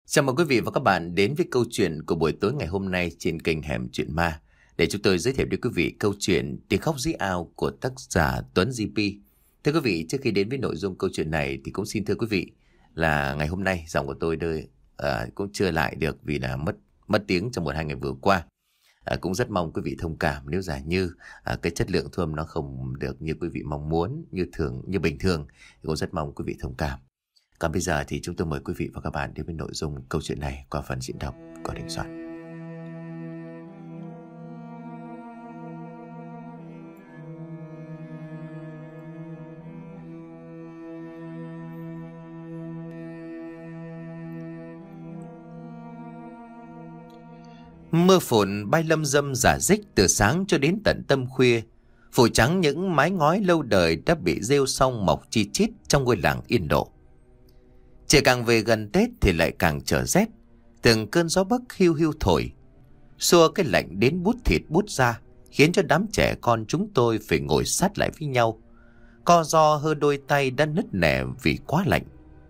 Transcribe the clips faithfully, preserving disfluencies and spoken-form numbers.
Chào mừng quý vị và các bạn đến với câu chuyện của buổi tối ngày hôm nay trên kênh Hẻm Chuyện Ma, để chúng tôi giới thiệu đến quý vị câu chuyện Tiếng Khóc Dí Ao của tác giả Tuấn gi pi. Thưa quý vị, trước khi đến với nội dung câu chuyện này thì cũng xin thưa quý vị là ngày hôm nay giọng của tôi đôi à, cũng chưa lại được vì là mất mất tiếng trong một hai ngày vừa qua. À, cũng rất mong quý vị thông cảm nếu giả như à, cái chất lượng thu âm nó không được như quý vị mong muốn, như thường như bình thường, thì cũng rất mong quý vị thông cảm. Còn bây giờ thì chúng tôi mời quý vị và các bạn đến với nội dung câu chuyện này qua phần diễn đọc của Đình Soạn. Mưa phùn bay lâm dâm rả rích từ sáng cho đến tận tăm khuya, phủ trắng những mái ngói lâu đời đã bị rêu xong mọc chi chít trong ngôi làng yên độ. Chỉ càng về gần Tết thì lại càng trở rét. Từng cơn gió bắc hiu hiu thổi, xua cái lạnh đến bút thịt bút da, khiến cho đám trẻ con chúng tôi phải ngồi sát lại với nhau, co ro hơ đôi tay đã nứt nẻ vì quá lạnh.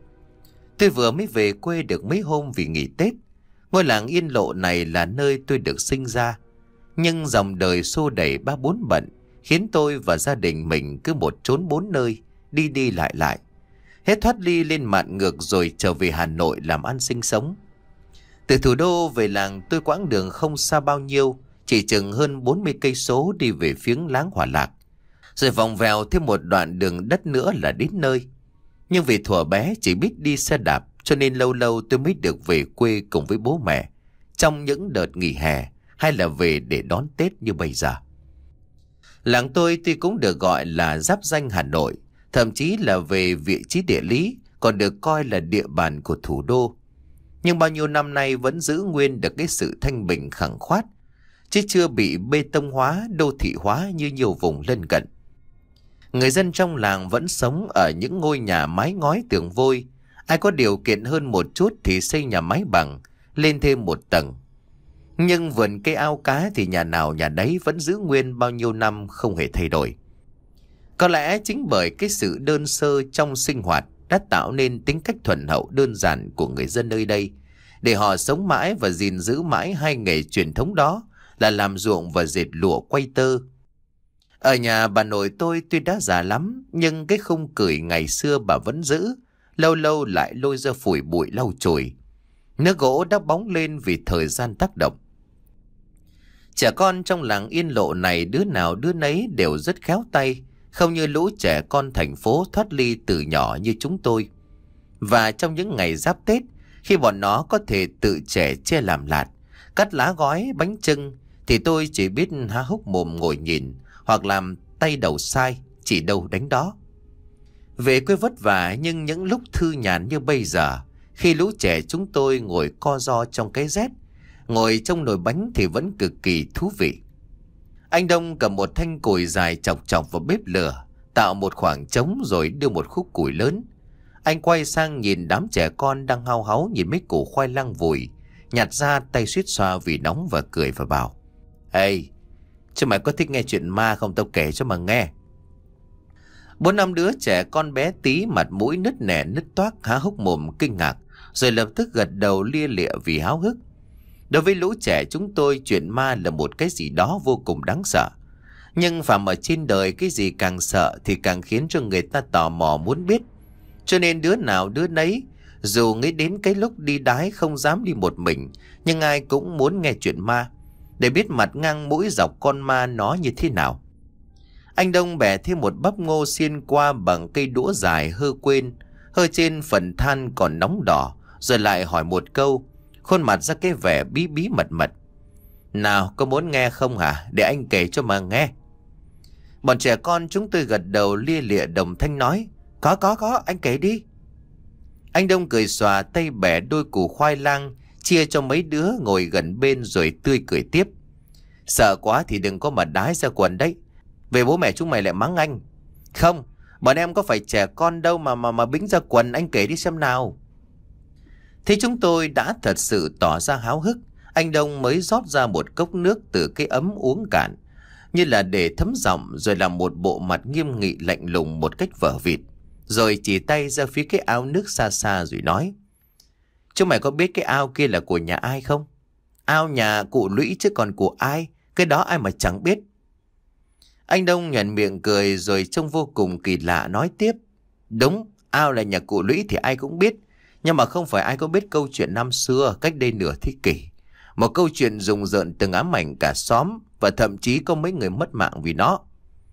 Tôi vừa mới về quê được mấy hôm vì nghỉ Tết. Ngôi làng yên lộ này là nơi tôi được sinh ra, nhưng dòng đời xô đẩy ba bốn bận khiến tôi và gia đình mình cứ một trốn bốn nơi, đi đi lại lại. Hết thoát ly lên mạn ngược rồi trở về Hà Nội làm ăn sinh sống. Từ thủ đô về làng tôi quãng đường không xa bao nhiêu, chỉ chừng hơn bốn mươi cây số đi về phía láng Hòa Lạc, rồi vòng vèo thêm một đoạn đường đất nữa là đến nơi. Nhưng vì thuở bé chỉ biết đi xe đạp, cho nên lâu lâu tôi mới được về quê cùng với bố mẹ trong những đợt nghỉ hè, hay là về để đón Tết như bây giờ. Làng tôi tuy cũng được gọi là giáp ranh Hà Nội, thậm chí là về vị trí địa lý còn được coi là địa bàn của thủ đô, nhưng bao nhiêu năm nay vẫn giữ nguyên được cái sự thanh bình khẳng khoát, chứ chưa bị bê tông hóa, đô thị hóa như nhiều vùng lân cận. Người dân trong làng vẫn sống ở những ngôi nhà mái ngói tường vôi, ai có điều kiện hơn một chút thì xây nhà mái bằng, lên thêm một tầng. Nhưng vườn cây ao cá thì nhà nào nhà đấy vẫn giữ nguyên bao nhiêu năm không hề thay đổi. Có lẽ chính bởi cái sự đơn sơ trong sinh hoạt đã tạo nên tính cách thuần hậu đơn giản của người dân nơi đây, để họ sống mãi và gìn giữ mãi hai nghề truyền thống đó là làm ruộng và dệt lụa quay tơ. Ở nhà bà nội tôi tuy đã già lắm, nhưng cái khung cửi ngày xưa bà vẫn giữ, lâu lâu lại lôi ra phủi bụi lau chùi. Nước gỗ đã bóng lên vì thời gian tác động. Trẻ con trong làng yên lộ này đứa nào đứa nấy đều rất khéo tay, không như lũ trẻ con thành phố thoát ly từ nhỏ như chúng tôi. Và trong những ngày giáp Tết, khi bọn nó có thể tự trẻ che làm lạt, cắt lá gói, bánh chưng, thì tôi chỉ biết há hốc mồm ngồi nhìn, hoặc làm tay đầu sai, chỉ đâu đánh đó. Về quê vất vả, nhưng những lúc thư nhàn như bây giờ, khi lũ trẻ chúng tôi ngồi co ro trong cái rét, ngồi trong nồi bánh thì vẫn cực kỳ thú vị. Anh Đông cầm một thanh củi dài chọc chọc vào bếp lửa, tạo một khoảng trống rồi đưa một khúc củi lớn. Anh quay sang nhìn đám trẻ con đang hao háu nhìn mấy củ khoai lang vùi, nhặt ra tay suýt xoa vì nóng và cười và bảo: "Ê, chứ mày có thích nghe chuyện ma không, tao kể cho mà nghe." Bốn năm đứa trẻ con bé tí mặt mũi nứt nẻ nứt toác há hốc mồm kinh ngạc, rồi lập tức gật đầu lia lịa vì háo hức. Đối với lũ trẻ chúng tôi, chuyện ma là một cái gì đó vô cùng đáng sợ. Nhưng phàm ở trên đời, cái gì càng sợ thì càng khiến cho người ta tò mò muốn biết. Cho nên đứa nào đứa nấy, dù nghĩ đến cái lúc đi đái không dám đi một mình, nhưng ai cũng muốn nghe chuyện ma, để biết mặt ngang mũi dọc con ma nó như thế nào. Anh Đông bẻ thêm một bắp ngô xiên qua bằng cây đũa dài hơ quên, hơ trên phần than còn nóng đỏ, rồi lại hỏi một câu, khuôn mặt ra cái vẻ bí bí mật mật: "Nào, có muốn nghe không hả? Để anh kể cho mà nghe." Bọn trẻ con chúng tôi gật đầu lia lịa đồng thanh nói: Có có có, anh kể đi." Anh Đông cười xòa tay bẻ đôi củ khoai lang, chia cho mấy đứa ngồi gần bên rồi tươi cười tiếp: "Sợ quá thì đừng có mà đái ra quần đấy. Về bố mẹ chúng mày lại mắng anh." "Không, bọn em có phải trẻ con đâu mà mà mà bính ra quần, anh kể đi xem nào." Thế chúng tôi đã thật sự tỏ ra háo hức, anh Đông mới rót ra một cốc nước từ cái ấm uống cạn, như là để thấm giọng, rồi làm một bộ mặt nghiêm nghị lạnh lùng một cách vở vịt, rồi chỉ tay ra phía cái ao nước xa xa rồi nói: Chúng mày có biết cái ao kia là của nhà ai không? Ao nhà cụ Lũy chứ còn của ai? Cái đó ai mà chẳng biết. Anh Đông nhoẻn miệng cười rồi trông vô cùng kỳ lạ nói tiếp. Đúng, ao là nhà cụ Lũy thì ai cũng biết. Nhưng mà không phải ai có biết câu chuyện năm xưa cách đây nửa thế kỷ. Một câu chuyện rùng rợn từng ám ảnh cả xóm, và thậm chí có mấy người mất mạng vì nó.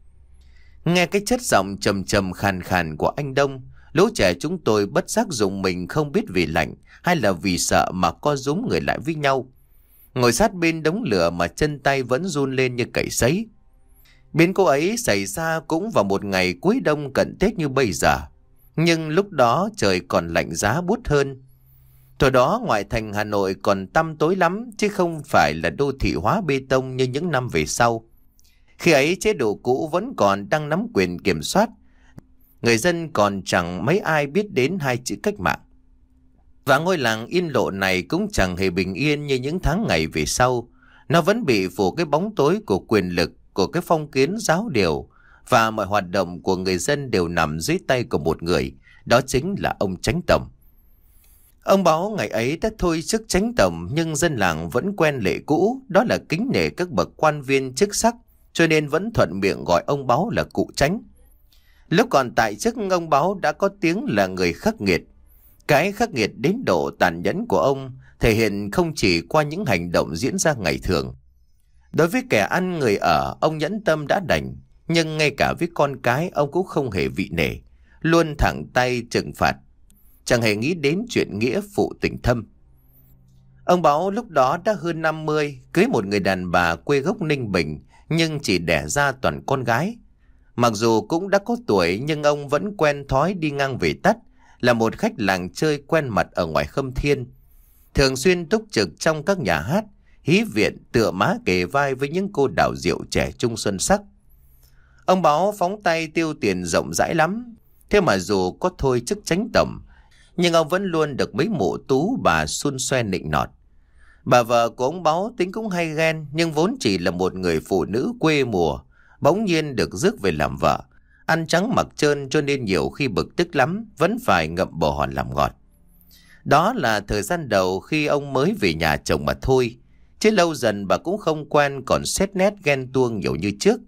Nghe cái chất giọng trầm trầm khàn khàn của anh Đông, lũ trẻ chúng tôi bất giác dùng mình, không biết vì lạnh hay là vì sợ mà co rúm người lại với nhau. Ngồi sát bên đống lửa mà chân tay vẫn run lên như cày sấy. Biến cố ấy xảy ra cũng vào một ngày cuối đông cận Tết như bây giờ. Nhưng lúc đó trời còn lạnh giá buốt hơn. Thời đó ngoại thành Hà Nội còn tăm tối lắm, chứ không phải là đô thị hóa bê tông như những năm về sau. Khi ấy chế độ cũ vẫn còn đang nắm quyền kiểm soát. Người dân còn chẳng mấy ai biết đến hai chữ cách mạng. Và ngôi làng Yên Lộ này cũng chẳng hề bình yên như những tháng ngày về sau. Nó vẫn bị phủ cái bóng tối của quyền lực, của cái phong kiến giáo điều, và mọi hoạt động của người dân đều nằm dưới tay của một người, đó chính là ông Chánh Tổng. Ông Báo ngày ấy đã thôi chức Chánh Tổng, nhưng dân làng vẫn quen lệ cũ, đó là kính nể các bậc quan viên chức sắc, cho nên vẫn thuận miệng gọi ông Báo là cụ Chánh. Lúc còn tại chức, ông Báo đã có tiếng là người khắc nghiệt. Cái khắc nghiệt đến độ tàn nhẫn của ông thể hiện không chỉ qua những hành động diễn ra ngày thường. Đối với kẻ ăn người ở, ông nhẫn tâm đã đành, nhưng ngay cả với con cái ông cũng không hề vị nể, luôn thẳng tay trừng phạt, chẳng hề nghĩ đến chuyện nghĩa phụ tình thâm. Ông Báo lúc đó đã hơn năm mươi, cưới một người đàn bà quê gốc Ninh Bình, nhưng chỉ đẻ ra toàn con gái. Mặc dù cũng đã có tuổi, nhưng ông vẫn quen thói đi ngang về tắt, là một khách làng chơi quen mặt ở ngoài Khâm Thiên. Thường xuyên túc trực trong các nhà hát, hí viện, tựa má kề vai với những cô đào rượu trẻ trung xuân sắc. Ông Báo phóng tay tiêu tiền rộng rãi lắm. Thế mà dù có thôi chức Chánh Tổng, nhưng ông vẫn luôn được mấy mụ tú bà xun xoe nịnh nọt. Bà vợ của ông Báo tính cũng hay ghen, nhưng vốn chỉ là một người phụ nữ quê mùa, bỗng nhiên được rước về làm vợ, ăn trắng mặc trơn, cho nên nhiều khi bực tức lắm, vẫn phải ngậm bồ hòn làm ngọt. Đó là thời gian đầu khi ông mới về nhà chồng mà thôi, chứ lâu dần bà cũng không quen, còn xét nét ghen tuông nhiều như trước.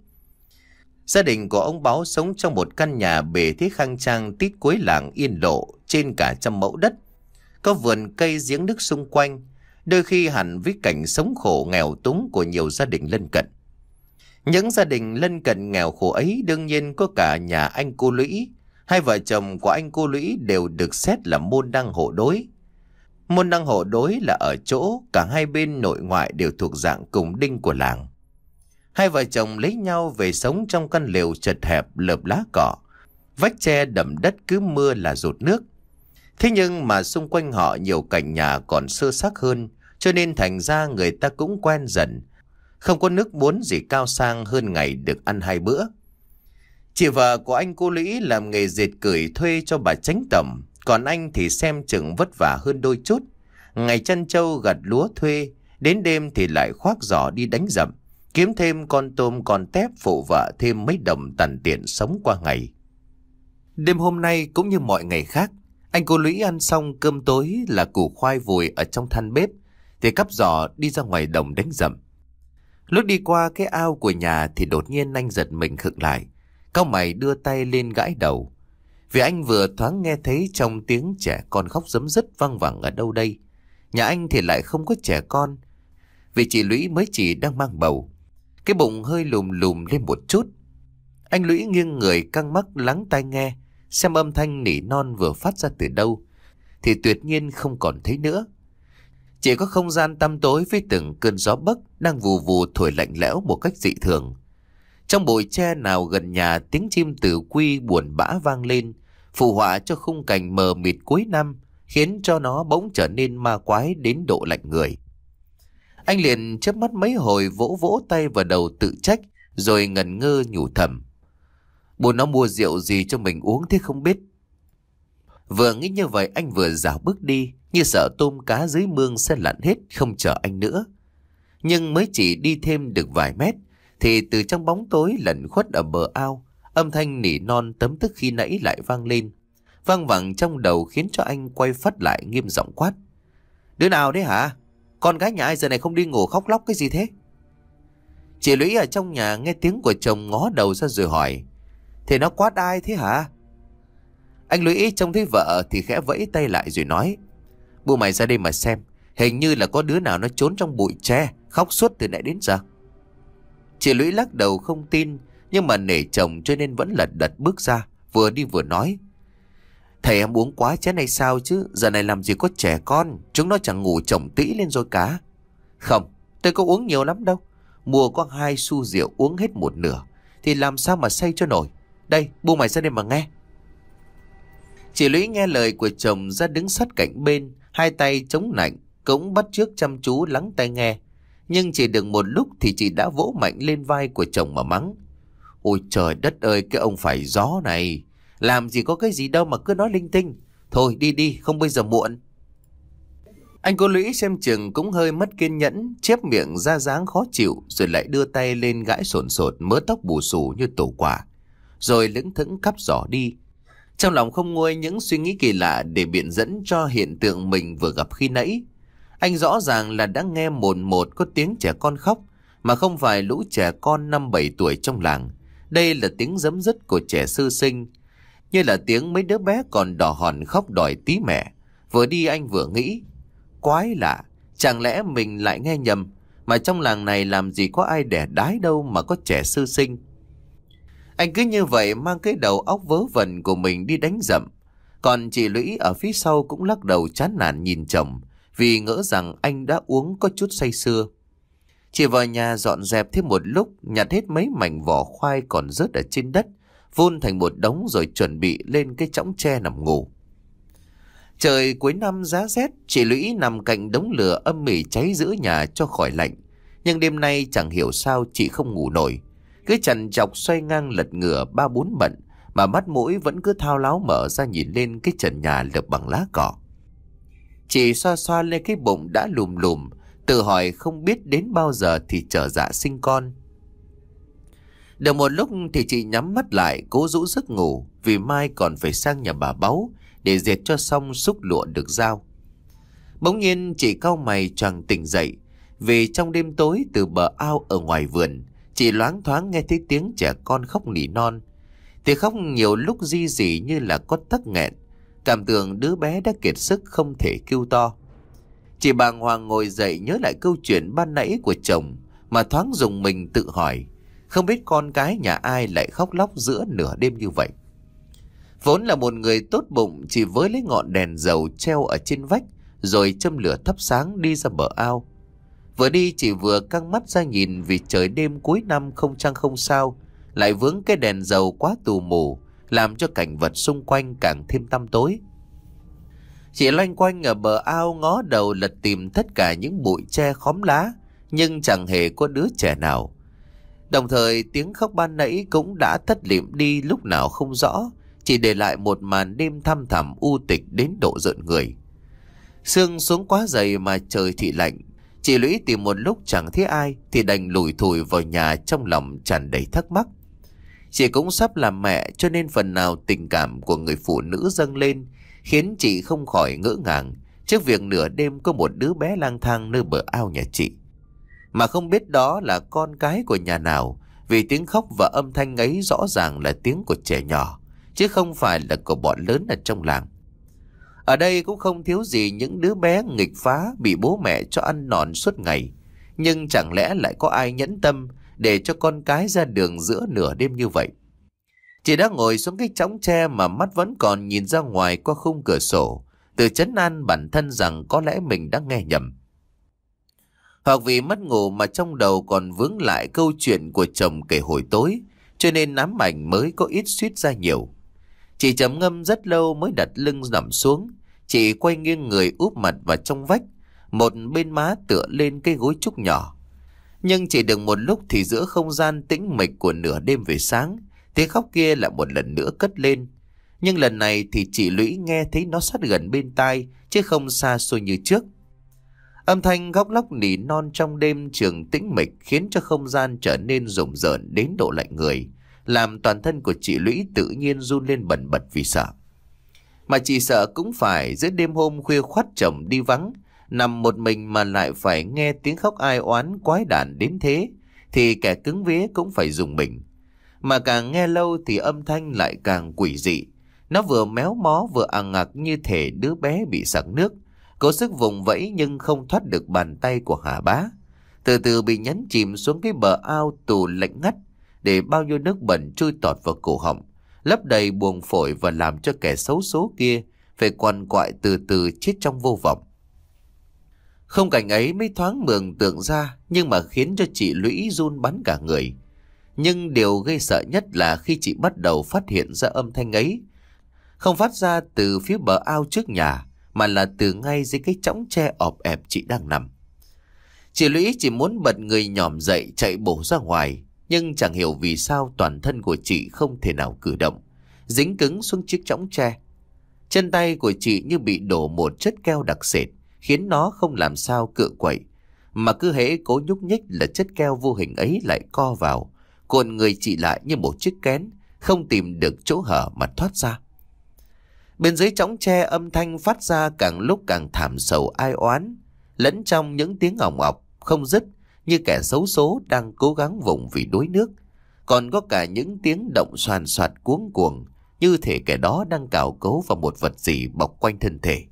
Gia đình của ông Báo sống trong một căn nhà bề thế khang trang tít cuối làng Yên Lộ, trên cả trăm mẫu đất, có vườn cây giếng nước xung quanh, đôi khi hẳn với cảnh sống khổ nghèo túng của nhiều gia đình lân cận. Những gia đình lân cận nghèo khổ ấy đương nhiên có cả nhà anh cô Lũy. Hai vợ chồng của anh cô Lũy đều được xét là môn đăng hộ đối. Môn đăng hộ đối là ở chỗ cả hai bên nội ngoại đều thuộc dạng cùng đinh của làng. Hai vợ chồng lấy nhau về sống trong căn lều chật hẹp lợp lá cỏ, vách tre đầm đất, cứ mưa là dột nước. Thế nhưng mà xung quanh họ nhiều cảnh nhà còn sơ xác hơn, cho nên thành ra người ta cũng quen dần. Không có nước muốn gì cao sang hơn ngày được ăn hai bữa. Chị vợ của anh cô Lũy làm nghề dệt cởi thuê cho bà Chánh Tổng, còn anh thì xem chừng vất vả hơn đôi chút. Ngày chăn trâu gặt lúa thuê, đến đêm thì lại khoác giỏ đi đánh dậm, kiếm thêm con tôm con tép phụ vợ thêm mấy đồng tằn tiện sống qua ngày. Đêm hôm nay cũng như mọi ngày khác, anh cô Lũy ăn xong cơm tối là củ khoai vùi ở trong than bếp, thì cắp giỏ đi ra ngoài đồng đánh dậm. Lúc đi qua cái ao của nhà thì đột nhiên anh giật mình khựng lại, cau mày đưa tay lên gãi đầu. Vì anh vừa thoáng nghe thấy trong tiếng trẻ con khóc rấm rứt văng vẳng ở đâu đây. Nhà anh thì lại không có trẻ con, vì chị Lũy mới chỉ đang mang bầu. Cái bụng hơi lùm lùm lên một chút. Anh Lũy nghiêng người căng mắt lắng tai nghe, xem âm thanh nỉ non vừa phát ra từ đâu, thì tuyệt nhiên không còn thấy nữa. Chỉ có không gian tăm tối với từng cơn gió bấc đang vù vù thổi lạnh lẽo một cách dị thường. Trong bụi tre nào gần nhà, tiếng chim tử quy buồn bã vang lên, phù họa cho khung cảnh mờ mịt cuối năm, khiến cho nó bỗng trở nên ma quái đến độ lạnh người. Anh liền chớp mắt mấy hồi, vỗ vỗ tay vào đầu tự trách, rồi ngẩn ngơ nhủ thầm: bố nó mua rượu gì cho mình uống thế không biết. Vừa nghĩ như vậy, anh vừa dạo bước đi, như sợ tôm cá dưới mương sẽ lặn hết không chờ anh nữa. Nhưng mới chỉ đi thêm được vài mét, thì từ trong bóng tối lẩn khuất ở bờ ao, âm thanh nỉ non tấm tức khi nãy lại vang lên, vang vẳng trong đầu, khiến cho anh quay phắt lại nghiêm giọng quát: Đứa nào đấy hả? Con gái nhà ai giờ này không đi ngủ khóc lóc cái gì thế? Chị Lũy ở trong nhà nghe tiếng của chồng ngó đầu ra rồi hỏi. Thế nó quát ai thế hả? Anh Lũy trông thấy vợ thì khẽ vẫy tay lại rồi nói. Bu mày ra đây mà xem. Hình như là có đứa nào nó trốn trong bụi tre, khóc suốt từ nãy đến giờ. Chị Lũy lắc đầu không tin, nhưng mà nể chồng cho nên vẫn lật đật bước ra, vừa đi vừa nói. Thầy em uống quá chén hay sao chứ? Giờ này làm gì có trẻ con, chúng nó chẳng ngủ chồng tĩ lên rồi cả. Không, tôi có uống nhiều lắm đâu. Mua có hai xu rượu uống hết một nửa thì làm sao mà say cho nổi. Đây, bu mày ra đây mà nghe. Chị Lũy nghe lời của chồng ra đứng sát cạnh bên, hai tay chống nạnh, cũng bắt chước chăm chú lắng tai nghe. Nhưng chỉ được một lúc thì chị đã vỗ mạnh lên vai của chồng mà mắng. Ôi trời đất ơi, cái ông phải gió này, làm gì có cái gì đâu mà cứ nói linh tinh. Thôi đi đi, không bây giờ muộn. Anh cô Lũy xem chừng cũng hơi mất kiên nhẫn, chép miệng ra dáng khó chịu, rồi lại đưa tay lên gãi sồn sột mớ tóc bù xù như tổ quả, rồi lững thững cắp giỏ đi. Trong lòng không nguôi những suy nghĩ kỳ lạ để biện dẫn cho hiện tượng mình vừa gặp khi nãy. Anh rõ ràng là đã nghe mồn một có tiếng trẻ con khóc, mà không phải lũ trẻ con năm bảy tuổi trong làng. Đây là tiếng giấm dứt của trẻ sơ sinh, như là tiếng mấy đứa bé còn đỏ hòn khóc đòi tí mẹ. Vừa đi anh vừa nghĩ, quái lạ, chẳng lẽ mình lại nghe nhầm, mà trong làng này làm gì có ai đẻ đái đâu mà có trẻ sơ sinh. Anh cứ như vậy mang cái đầu óc vớ vẩn của mình đi đánh dậm. Còn chị Lũy ở phía sau cũng lắc đầu chán nản nhìn chồng, vì ngỡ rằng anh đã uống có chút say sưa. Chị vào nhà dọn dẹp thêm một lúc, nhặt hết mấy mảnh vỏ khoai còn rớt ở trên đất, vun thành một đống rồi chuẩn bị lên cái chõng tre nằm ngủ. Trời cuối năm giá rét, chị Lũy nằm cạnh đống lửa âm ỉ cháy giữa nhà cho khỏi lạnh. Nhưng đêm nay chẳng hiểu sao chị không ngủ nổi, cứ chằn chọc xoay ngang lật ngửa ba bốn bận, mà mắt mũi vẫn cứ thao láo mở ra nhìn lên cái trần nhà lợp bằng lá cỏ. Chị xoa xoa lên cái bụng đã lùm lùm, tự hỏi không biết đến bao giờ thì trở dạ sinh con. Được một lúc thì chị nhắm mắt lại cố rũ giấc ngủ, vì mai còn phải sang nhà bà Báu để dệt cho xong xúc lụa được giao. Bỗng nhiên chị cau mày choàng tỉnh dậy, vì trong đêm tối từ bờ ao ở ngoài vườn, chị loáng thoáng nghe thấy tiếng trẻ con khóc nỉ non. Tiếng khóc nhiều lúc ri rỉ như là có tắc nghẹn, cảm tưởng đứa bé đã kiệt sức không thể kêu to. Chị bàng hoàng ngồi dậy nhớ lại câu chuyện ban nãy của chồng, mà thoáng dùng mình tự hỏi, không biết con cái nhà ai lại khóc lóc giữa nửa đêm như vậy. Vốn là một người tốt bụng, chỉ với lấy ngọn đèn dầu treo ở trên vách, rồi châm lửa thắp sáng đi ra bờ ao. Vừa đi chị vừa căng mắt ra nhìn, vì trời đêm cuối năm không trăng không sao, lại vướng cái đèn dầu quá tù mù, làm cho cảnh vật xung quanh càng thêm tăm tối. Chị loanh quanh ở bờ ao ngó đầu lật tìm tất cả những bụi tre khóm lá, nhưng chẳng hề có đứa trẻ nào. Đồng thời tiếng khóc ban nãy cũng đã thất liệm đi lúc nào không rõ, chỉ để lại một màn đêm thăm thẳm u tịch đến độ rợn người. Sương xuống quá dày mà trời thì lạnh. Chị Lũy tìm một lúc chẳng thấy ai thì đành lủi thủi vào nhà, trong lòng tràn đầy thắc mắc. Chị cũng sắp làm mẹ, cho nên phần nào tình cảm của người phụ nữ dâng lên, khiến chị không khỏi ngỡ ngàng trước việc nửa đêm có một đứa bé lang thang nơi bờ ao nhà chị, mà không biết đó là con cái của nhà nào, vì tiếng khóc và âm thanh ấy rõ ràng là tiếng của trẻ nhỏ, chứ không phải là của bọn lớn ở trong làng. Ở đây cũng không thiếu gì những đứa bé nghịch phá bị bố mẹ cho ăn nòn suốt ngày, nhưng chẳng lẽ lại có ai nhẫn tâm để cho con cái ra đường giữa nửa đêm như vậy. Chị đã ngồi xuống cái chõng tre mà mắt vẫn còn nhìn ra ngoài qua khung cửa sổ, tự trấn an bản thân rằng có lẽ mình đã nghe nhầm. Hoặc vì mất ngủ mà trong đầu còn vướng lại câu chuyện của chồng kể hồi tối, cho nên ám ảnh mới có ít suýt ra nhiều. Chị trầm ngâm rất lâu mới đặt lưng nằm xuống. Chị quay nghiêng người úp mặt vào trong vách, một bên má tựa lên cái gối trúc nhỏ. Nhưng chỉ được một lúc thì giữa không gian tĩnh mịch của nửa đêm về sáng, tiếng khóc kia lại một lần nữa cất lên. Nhưng lần này thì chị Lũy nghe thấy nó sát gần bên tai, chứ không xa xôi như trước. Âm thanh khóc lóc nỉ non trong đêm trường tĩnh mịch khiến cho không gian trở nên rùng rợn đến độ lạnh người, làm toàn thân của chị Lũy tự nhiên run lên bần bật vì sợ. Mà chị sợ cũng phải giữa đêm hôm khuya khoắt chồng đi vắng, Nằm một mình mà lại phải nghe tiếng khóc ai oán quái đản đến thế, thì kẻ cứng vía cũng phải dùng mình. Mà càng nghe lâu thì âm thanh lại càng quỷ dị. Nó vừa méo mó vừa ằng ặc như thể đứa bé bị sặc nước, cố sức vùng vẫy nhưng không thoát được bàn tay của Hà Bá. Từ từ bị nhấn chìm xuống cái bờ ao tù lạnh ngắt, để bao nhiêu nước bẩn trôi tọt vào cổ họng, lấp đầy buồng phổi và làm cho kẻ xấu số kia phải quằn quại từ từ chết trong vô vọng. Không cảnh ấy mới thoáng mường tượng ra, nhưng mà khiến cho chị Lũy run bắn cả người. Nhưng điều gây sợ nhất là khi chị bắt đầu phát hiện ra âm thanh ấy không phát ra từ phía bờ ao trước nhà, mà là từ ngay dưới cái chõng tre ọp ẹp chị đang nằm. Chị Lũy chỉ muốn bật người nhòm dậy chạy bổ ra ngoài, nhưng chẳng hiểu vì sao toàn thân của chị không thể nào cử động, dính cứng xuống chiếc chõng tre. Chân tay của chị như bị đổ một chất keo đặc sệt, khiến nó không làm sao cựa quậy, mà cứ hễ cố nhúc nhích là chất keo vô hình ấy lại co vào, cuộn người chị lại như một chiếc kén, không tìm được chỗ hở mà thoát ra. Bên dưới chõng tre âm thanh phát ra càng lúc càng thảm sầu ai oán, lẫn trong những tiếng ỏng ọc không dứt như kẻ xấu số đang cố gắng vùng vì đuối nước. Còn có cả những tiếng động xoàn xoạt cuống cuồng, như thể kẻ đó đang cào cấu vào một vật gì bọc quanh thân thể.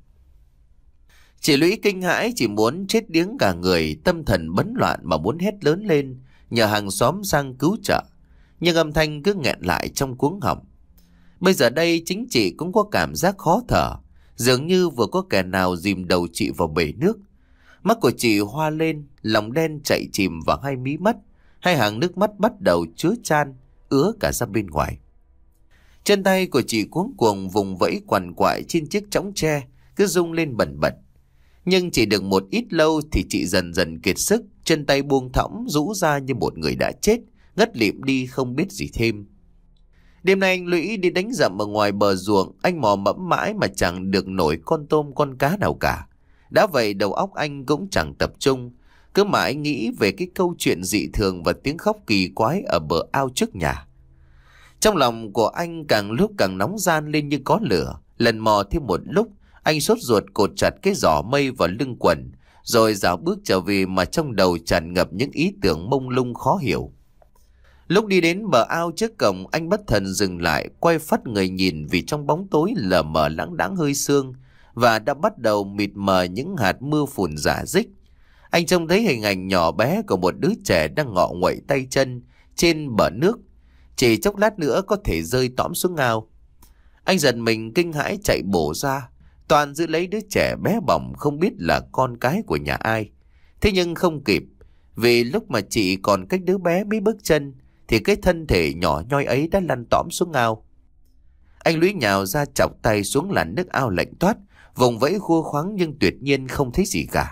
Chị Lũy kinh hãi chỉ muốn chết điếng cả người, tâm thần bấn loạn mà muốn hét lớn lên nhờ hàng xóm sang cứu trợ, nhưng âm thanh cứ nghẹn lại trong cuống họng. Bây giờ đây chính chị cũng có cảm giác khó thở, dường như vừa có kẻ nào dìm đầu chị vào bể nước. Mắt của chị hoa lên, lòng đen chạy chìm vào hai mí mắt, hai hàng nước mắt bắt đầu chứa chan, ứa cả ra bên ngoài. Chân tay của chị cuống cuồng vùng vẫy quằn quại trên chiếc chõng tre, cứ rung lên bần bật. Nhưng chỉ được một ít lâu thì chị dần dần kiệt sức, chân tay buông thõng rũ ra như một người đã chết, ngất lịm đi không biết gì thêm. Đêm nay anh Lũy đi đánh dặm ở ngoài bờ ruộng, anh mò mẫm mãi mà chẳng được nổi con tôm con cá nào cả. Đã vậy đầu óc anh cũng chẳng tập trung, cứ mãi nghĩ về cái câu chuyện dị thường và tiếng khóc kỳ quái ở bờ ao trước nhà. Trong lòng của anh càng lúc càng nóng gian lên như có lửa. Lần mò thêm một lúc, anh sốt ruột cột chặt cái giỏ mây vào lưng quần, rồi dạo bước trở về mà trong đầu tràn ngập những ý tưởng mông lung khó hiểu. Lúc đi đến bờ ao trước cổng, anh bất thần dừng lại, quay phắt người nhìn vì trong bóng tối lờ mờ lãng đãng hơi sương và đã bắt đầu mịt mờ những hạt mưa phùn rả rích. Anh trông thấy hình ảnh nhỏ bé của một đứa trẻ đang ngọ nguậy tay chân trên bờ nước, chỉ chốc lát nữa có thể rơi tõm xuống ao. Anh giật mình kinh hãi chạy bổ ra, toàn giữ lấy đứa trẻ bé bỏng không biết là con cái của nhà ai. Thế nhưng không kịp, vì lúc mà chị còn cách đứa bé mấy bước chân thì cái thân thể nhỏ nhoi ấy đã lăn tõm xuống ao. Anh Lũy nhào ra chọc tay xuống làn nước ao lạnh toát, vùng vẫy khua khoắng nhưng tuyệt nhiên không thấy gì cả.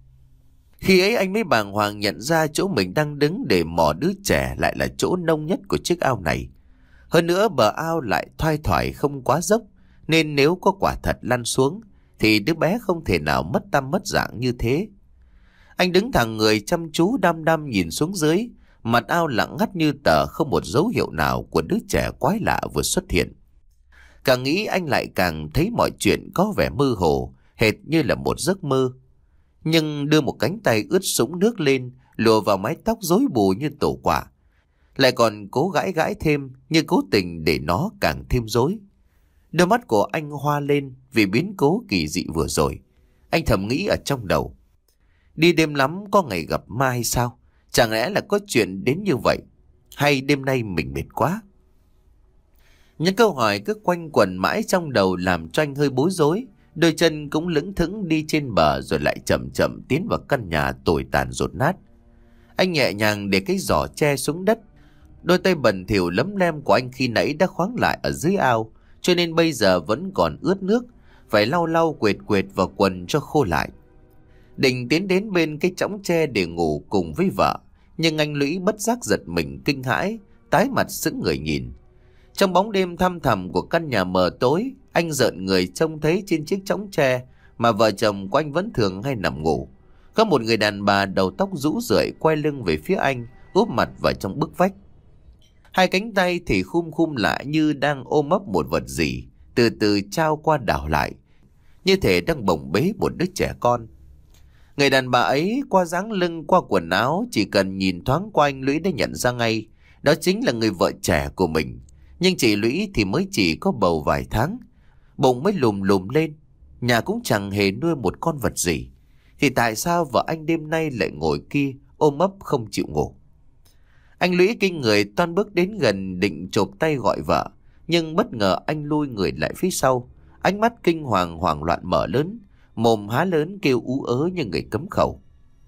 Khi ấy anh mới bàng hoàng nhận ra chỗ mình đang đứng để mò đứa trẻ lại là chỗ nông nhất của chiếc ao này. Hơn nữa bờ ao lại thoai thoải không quá dốc, nên nếu có quả thật lăn xuống thì đứa bé không thể nào mất tăm mất dạng như thế. Anh đứng thẳng người chăm chú đăm đăm nhìn xuống dưới, mặt ao lặng ngắt như tờ, không một dấu hiệu nào của đứa trẻ quái lạ vừa xuất hiện. Càng nghĩ anh lại càng thấy mọi chuyện có vẻ mơ hồ, hệt như là một giấc mơ. Nhưng đưa một cánh tay ướt sũng nước lên, lùa vào mái tóc rối bù như tổ quả, lại còn cố gãi gãi thêm như cố tình để nó càng thêm rối. Đôi mắt của anh hoa lên vì biến cố kỳ dị vừa rồi. Anh thầm nghĩ ở trong đầu, đi đêm lắm có ngày gặp ma hay sao? Chẳng lẽ là có chuyện đến như vậy? Hay đêm nay mình mệt quá? Những câu hỏi cứ quanh quẩn mãi trong đầu làm cho anh hơi bối rối. Đôi chân cũng lững thững đi trên bờ rồi lại chậm chậm tiến vào căn nhà tồi tàn dột nát. Anh nhẹ nhàng để cái giỏ tre xuống đất. Đôi tay bẩn thỉu lấm lem của anh khi nãy đã khoáng lại ở dưới ao, cho nên bây giờ vẫn còn ướt nước, phải lau lau quệt quệt vào quần cho khô lại. Định tiến đến bên cái chõng tre để ngủ cùng với vợ, nhưng anh Lũy bất giác giật mình kinh hãi, tái mặt sững người nhìn. Trong bóng đêm thăm thẳm của căn nhà mờ tối, anh rợn người trông thấy trên chiếc chõng tre mà vợ chồng của anh vẫn thường hay nằm ngủ, có một người đàn bà đầu tóc rũ rượi quay lưng về phía anh, úp mặt vào trong bức vách. Hai cánh tay thì khum khum lại như đang ôm ấp một vật gì, từ từ trao qua đảo lại, như thể đang bồng bế một đứa trẻ con. Người đàn bà ấy qua dáng lưng, qua quần áo, chỉ cần nhìn thoáng qua anh Lũy đã nhận ra ngay. Đó chính là người vợ trẻ của mình. Nhưng chị Lũy thì mới chỉ có bầu vài tháng, bụng mới lùm lùm lên, nhà cũng chẳng hề nuôi một con vật gì. Thì tại sao vợ anh đêm nay lại ngồi kia ôm ấp không chịu ngủ? Anh Lũy kinh người toan bước đến gần định chộp tay gọi vợ, nhưng bất ngờ anh lui người lại phía sau. Ánh mắt kinh hoàng hoảng loạn mở lớn, mồm há lớn kêu ú ớ như người cấm khẩu.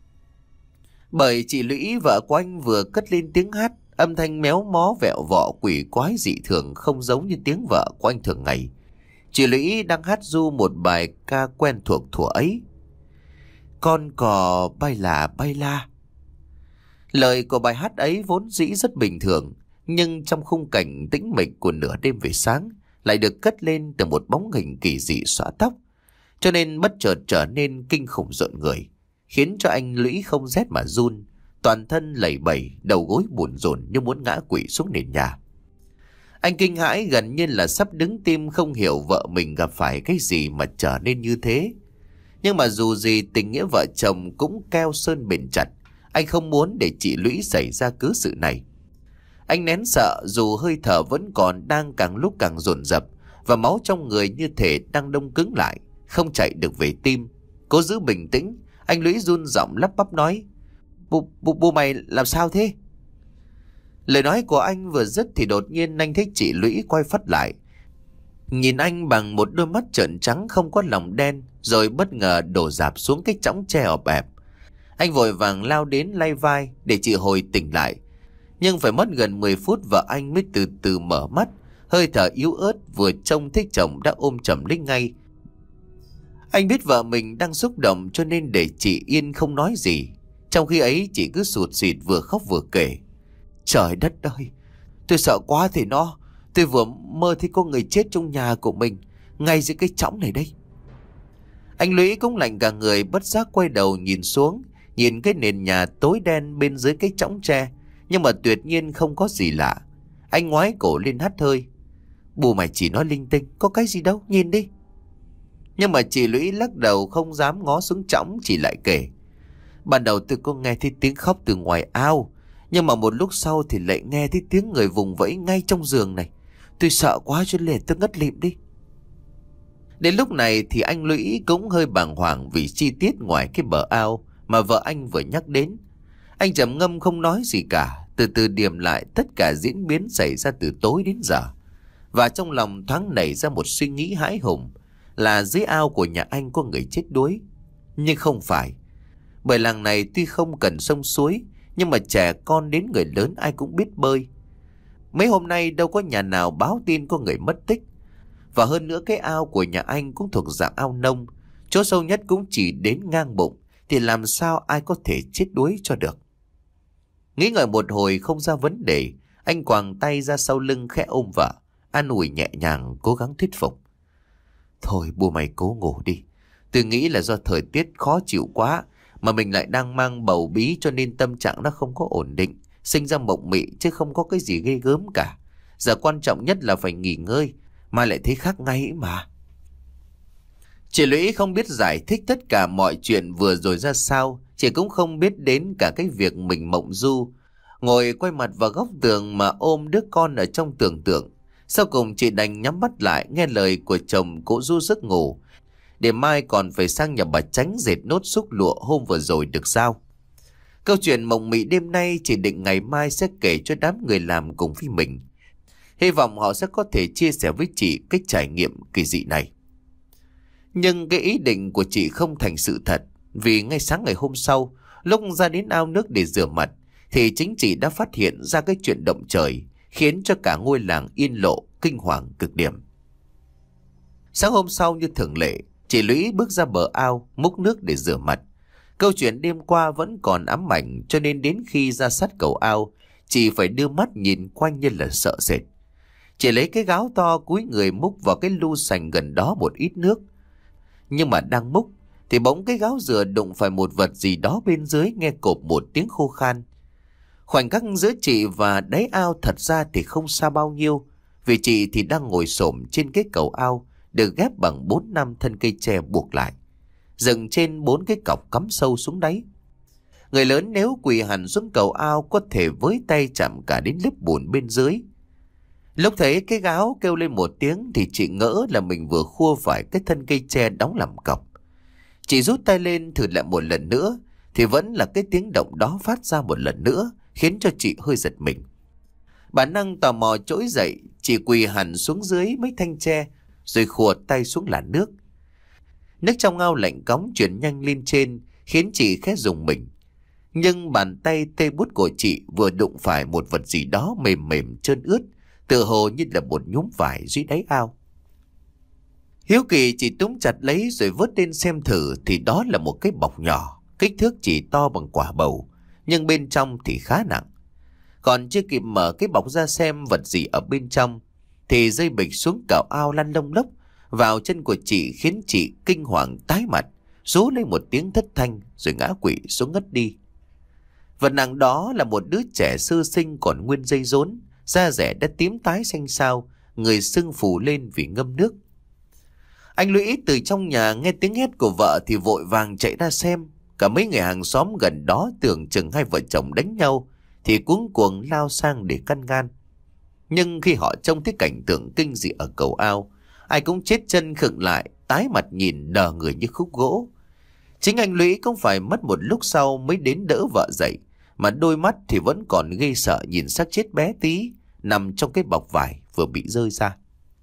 Bởi chị Lũy vợ của anh vừa cất lên tiếng hát, âm thanh méo mó vẹo vọ quỷ quái dị thường, không giống như tiếng vợ của anh thường ngày. Chị Lũy đang hát ru một bài ca quen thuộc thuở ấy: Con cò bay là bay la. Lời của bài hát ấy vốn dĩ rất bình thường, nhưng trong khung cảnh tĩnh mịch của nửa đêm về sáng lại được cất lên từ một bóng hình kỳ dị xõa tóc, cho nên bất chợt trở nên kinh khủng rợn người, khiến cho anh Lũy không rét mà run, toàn thân lẩy bẩy, đầu gối buồn rộn như muốn ngã quỵ xuống nền nhà. Anh kinh hãi gần như là sắp đứng tim, không hiểu vợ mình gặp phải cái gì mà trở nên như thế. Nhưng mà dù gì tình nghĩa vợ chồng cũng keo sơn bền chặt, anh không muốn để chị Lũy xảy ra cứ sự này. Anh nén sợ dù hơi thở vẫn còn đang càng lúc càng dồn dập, và máu trong người như thể đang đông cứng lại, không chạy được về tim. Cố giữ bình tĩnh, anh Lũy run giọng lắp bắp nói: Bố, bố, bố mày làm sao thế? Lời nói của anh vừa dứt thì đột nhiên anh thấy chị Lũy quay phát lại, nhìn anh bằng một đôi mắt trợn trắng không có lòng đen, rồi bất ngờ đổ rạp xuống cái chõng tre ọp ẹp. Anh vội vàng lao đến lay vai để chị hồi tỉnh lại, nhưng phải mất gần mười phút vợ anh mới từ từ mở mắt, hơi thở yếu ớt, vừa trông thấy chồng đã ôm chầm lấy ngay. Anh biết vợ mình đang xúc động cho nên để chị yên không nói gì, trong khi ấy chị cứ sụt sịt vừa khóc vừa kể: Trời đất ơi, tôi sợ quá thì nó, tôi vừa mơ thấy có người chết trong nhà của mình, ngay dưới cái chõng này đây. Anh Lũy cũng lạnh cả người, bất giác quay đầu nhìn xuống, nhìn cái nền nhà tối đen bên dưới cái chõng tre, nhưng mà tuyệt nhiên không có gì lạ. Anh ngoái cổ lên hắt hơi: Bù mày chỉ nói linh tinh, có cái gì đâu, nhìn đi. Nhưng mà chị Lũy lắc đầu không dám ngó xuống chõng, chỉ lại kể: Ban đầu tôi có nghe thấy tiếng khóc từ ngoài ao, nhưng mà một lúc sau thì lại nghe thấy tiếng người vùng vẫy ngay trong giường này. Tôi sợ quá cho nên tôi ngất lịm đi. Đến lúc này thì anh Lũy cũng hơi bàng hoàng vì chi tiết ngoài cái bờ ao mà vợ anh vừa nhắc đến. Anh trầm ngâm không nói gì cả, từ từ điềm lại tất cả diễn biến xảy ra từ tối đến giờ. Và trong lòng thoáng nảy ra một suy nghĩ hãi hùng là dưới ao của nhà anh có người chết đuối. Nhưng không phải, bởi làng này tuy không cần sông suối, nhưng mà trẻ con đến người lớn ai cũng biết bơi. Mấy hôm nay đâu có nhà nào báo tin có người mất tích. Và hơn nữa cái ao của nhà anh cũng thuộc dạng ao nông, chỗ sâu nhất cũng chỉ đến ngang bụng, thì làm sao ai có thể chết đuối cho được. Nghĩ ngợi một hồi không ra vấn đề, anh quàng tay ra sau lưng khẽ ôm vợ, an ủi nhẹ nhàng, cố gắng thuyết phục: Thôi bố mày cố ngủ đi, tôi nghĩ là do thời tiết khó chịu quá, mà mình lại đang mang bầu bí cho nên tâm trạng nó không có ổn định, sinh ra mộng mị chứ không có cái gì ghê gớm cả. Giờ quan trọng nhất là phải nghỉ ngơi, mai lại thấy khác ngay mà. Chị Lũy không biết giải thích tất cả mọi chuyện vừa rồi ra sao, chị cũng không biết đến cả cái việc mình mộng du, ngồi quay mặt vào góc tường mà ôm đứa con ở trong tưởng tượng. Sau cùng chị đành nhắm mắt lại nghe lời của chồng cố du giấc ngủ, để mai còn phải sang nhà bà Tránh dệt nốt xúc lụa hôm vừa rồi được sao. Câu chuyện mộng mị đêm nay chỉ định ngày mai sẽ kể cho đám người làm cùng với mình. Hy vọng họ sẽ có thể chia sẻ với chị cái trải nghiệm kỳ dị này. Nhưng cái ý định của chị không thành sự thật, vì ngay sáng ngày hôm sau, lúc ra đến ao nước để rửa mặt, thì chính chị đã phát hiện ra cái chuyện động trời, khiến cho cả ngôi làng yên lộ, kinh hoàng cực điểm. Sáng hôm sau như thường lệ, chị Lũy bước ra bờ ao, múc nước để rửa mặt. Câu chuyện đêm qua vẫn còn ám ảnh, cho nên đến khi ra sát cầu ao, chị phải đưa mắt nhìn quanh như là sợ sệt. Chị lấy cái gáo to cúi người múc vào cái lu sành gần đó một ít nước. Nhưng mà đang múc thì bỗng cái gáo dừa đụng phải một vật gì đó bên dưới, nghe cộp một tiếng khô khan. Khoảnh khắc giữa chị và đáy ao thật ra thì không xa bao nhiêu, vì chị thì đang ngồi xổm trên cái cầu ao được ghép bằng bốn năm thân cây tre buộc lại. dựng trên bốn cái cọc cắm sâu xuống đáy. Người lớn nếu quỳ hẳn xuống cầu ao có thể với tay chạm cả đến lớp bùn bên dưới. Lúc thấy cái gáo kêu lên một tiếng thì chị ngỡ là mình vừa khua phải cái thân cây tre đóng làm cọc. Chị rút tay lên thử lại một lần nữa thì vẫn là cái tiếng động đó phát ra một lần nữa, khiến cho chị hơi giật mình. Bản năng tò mò trỗi dậy, chị quỳ hẳn xuống dưới mấy thanh tre rồi khùa tay xuống làn nước. Nước trong ao lạnh cóng chuyển nhanh lên trên khiến chị khẽ rùng mình. Nhưng bàn tay tê bút của chị vừa đụng phải một vật gì đó mềm mềm trơn ướt, tựa hồ như là một nhúm vải dưới đáy ao. Hiếu kỳ chị túm chặt lấy rồi vớt lên xem thử thì đó là một cái bọc nhỏ, kích thước chỉ to bằng quả bầu, nhưng bên trong thì khá nặng. Còn chưa kịp mở cái bọc ra xem vật gì ở bên trong thì dây bịch xuống cào ao lăn lông lốc vào chân của chị, khiến chị kinh hoàng tái mặt, rú lên một tiếng thất thanh rồi ngã quỵ xuống ngất đi. Vật nặng đó là một đứa trẻ sơ sinh còn nguyên dây rốn, da rẻ đã tím tái xanh xao, người sưng phù lên vì ngâm nước. Anh Lũy từ trong nhà nghe tiếng hét của vợ thì vội vàng chạy ra xem. Cả mấy người hàng xóm gần đó tưởng chừng hai vợ chồng đánh nhau thì cuống cuồng lao sang để căn ngăn. Nhưng khi họ trông thấy cảnh tượng kinh dị ở cầu ao, ai cũng chết chân khựng lại, tái mặt nhìn đờ người như khúc gỗ. Chính anh Lũy cũng phải mất một lúc sau mới đến đỡ vợ dậy, mà đôi mắt thì vẫn còn ghê sợ nhìn xác chết bé tí nằm trong cái bọc vải vừa bị rơi ra.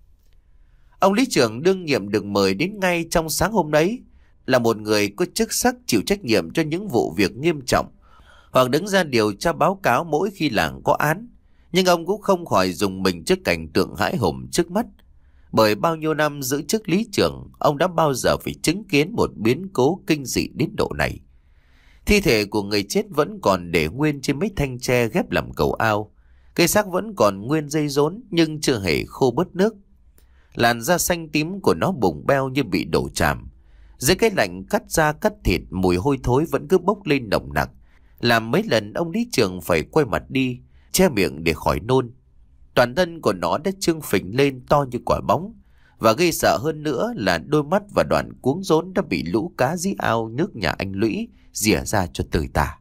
Ông lý trưởng đương nhiệm được mời đến ngay trong sáng hôm đấy, là một người có chức sắc chịu trách nhiệm cho những vụ việc nghiêm trọng hoặc đứng ra điều tra báo cáo mỗi khi làng có án. Nhưng ông cũng không khỏi rùng mình trước cảnh tượng hãi hùng trước mắt. Bởi bao nhiêu năm giữ chức lý trưởng, ông đã bao giờ phải chứng kiến một biến cố kinh dị đến độ này. Thi thể của người chết vẫn còn để nguyên trên mấy thanh tre ghép làm cầu ao. Cây xác vẫn còn nguyên dây rốn nhưng chưa hề khô bớt nước. Làn da xanh tím của nó bùng beo như bị đổ chàm. Dưới cái lạnh cắt da cắt thịt, mùi hôi thối vẫn cứ bốc lên nồng nặc, làm mấy lần ông lý trưởng phải quay mặt đi, che miệng để khỏi nôn. Toàn thân của nó đã trương phình lên to như quả bóng, và gây sợ hơn nữa là đôi mắt và đoạn cuống rốn đã bị lũ cá dí ao nước nhà anh Lũy rỉa ra cho tơi tả.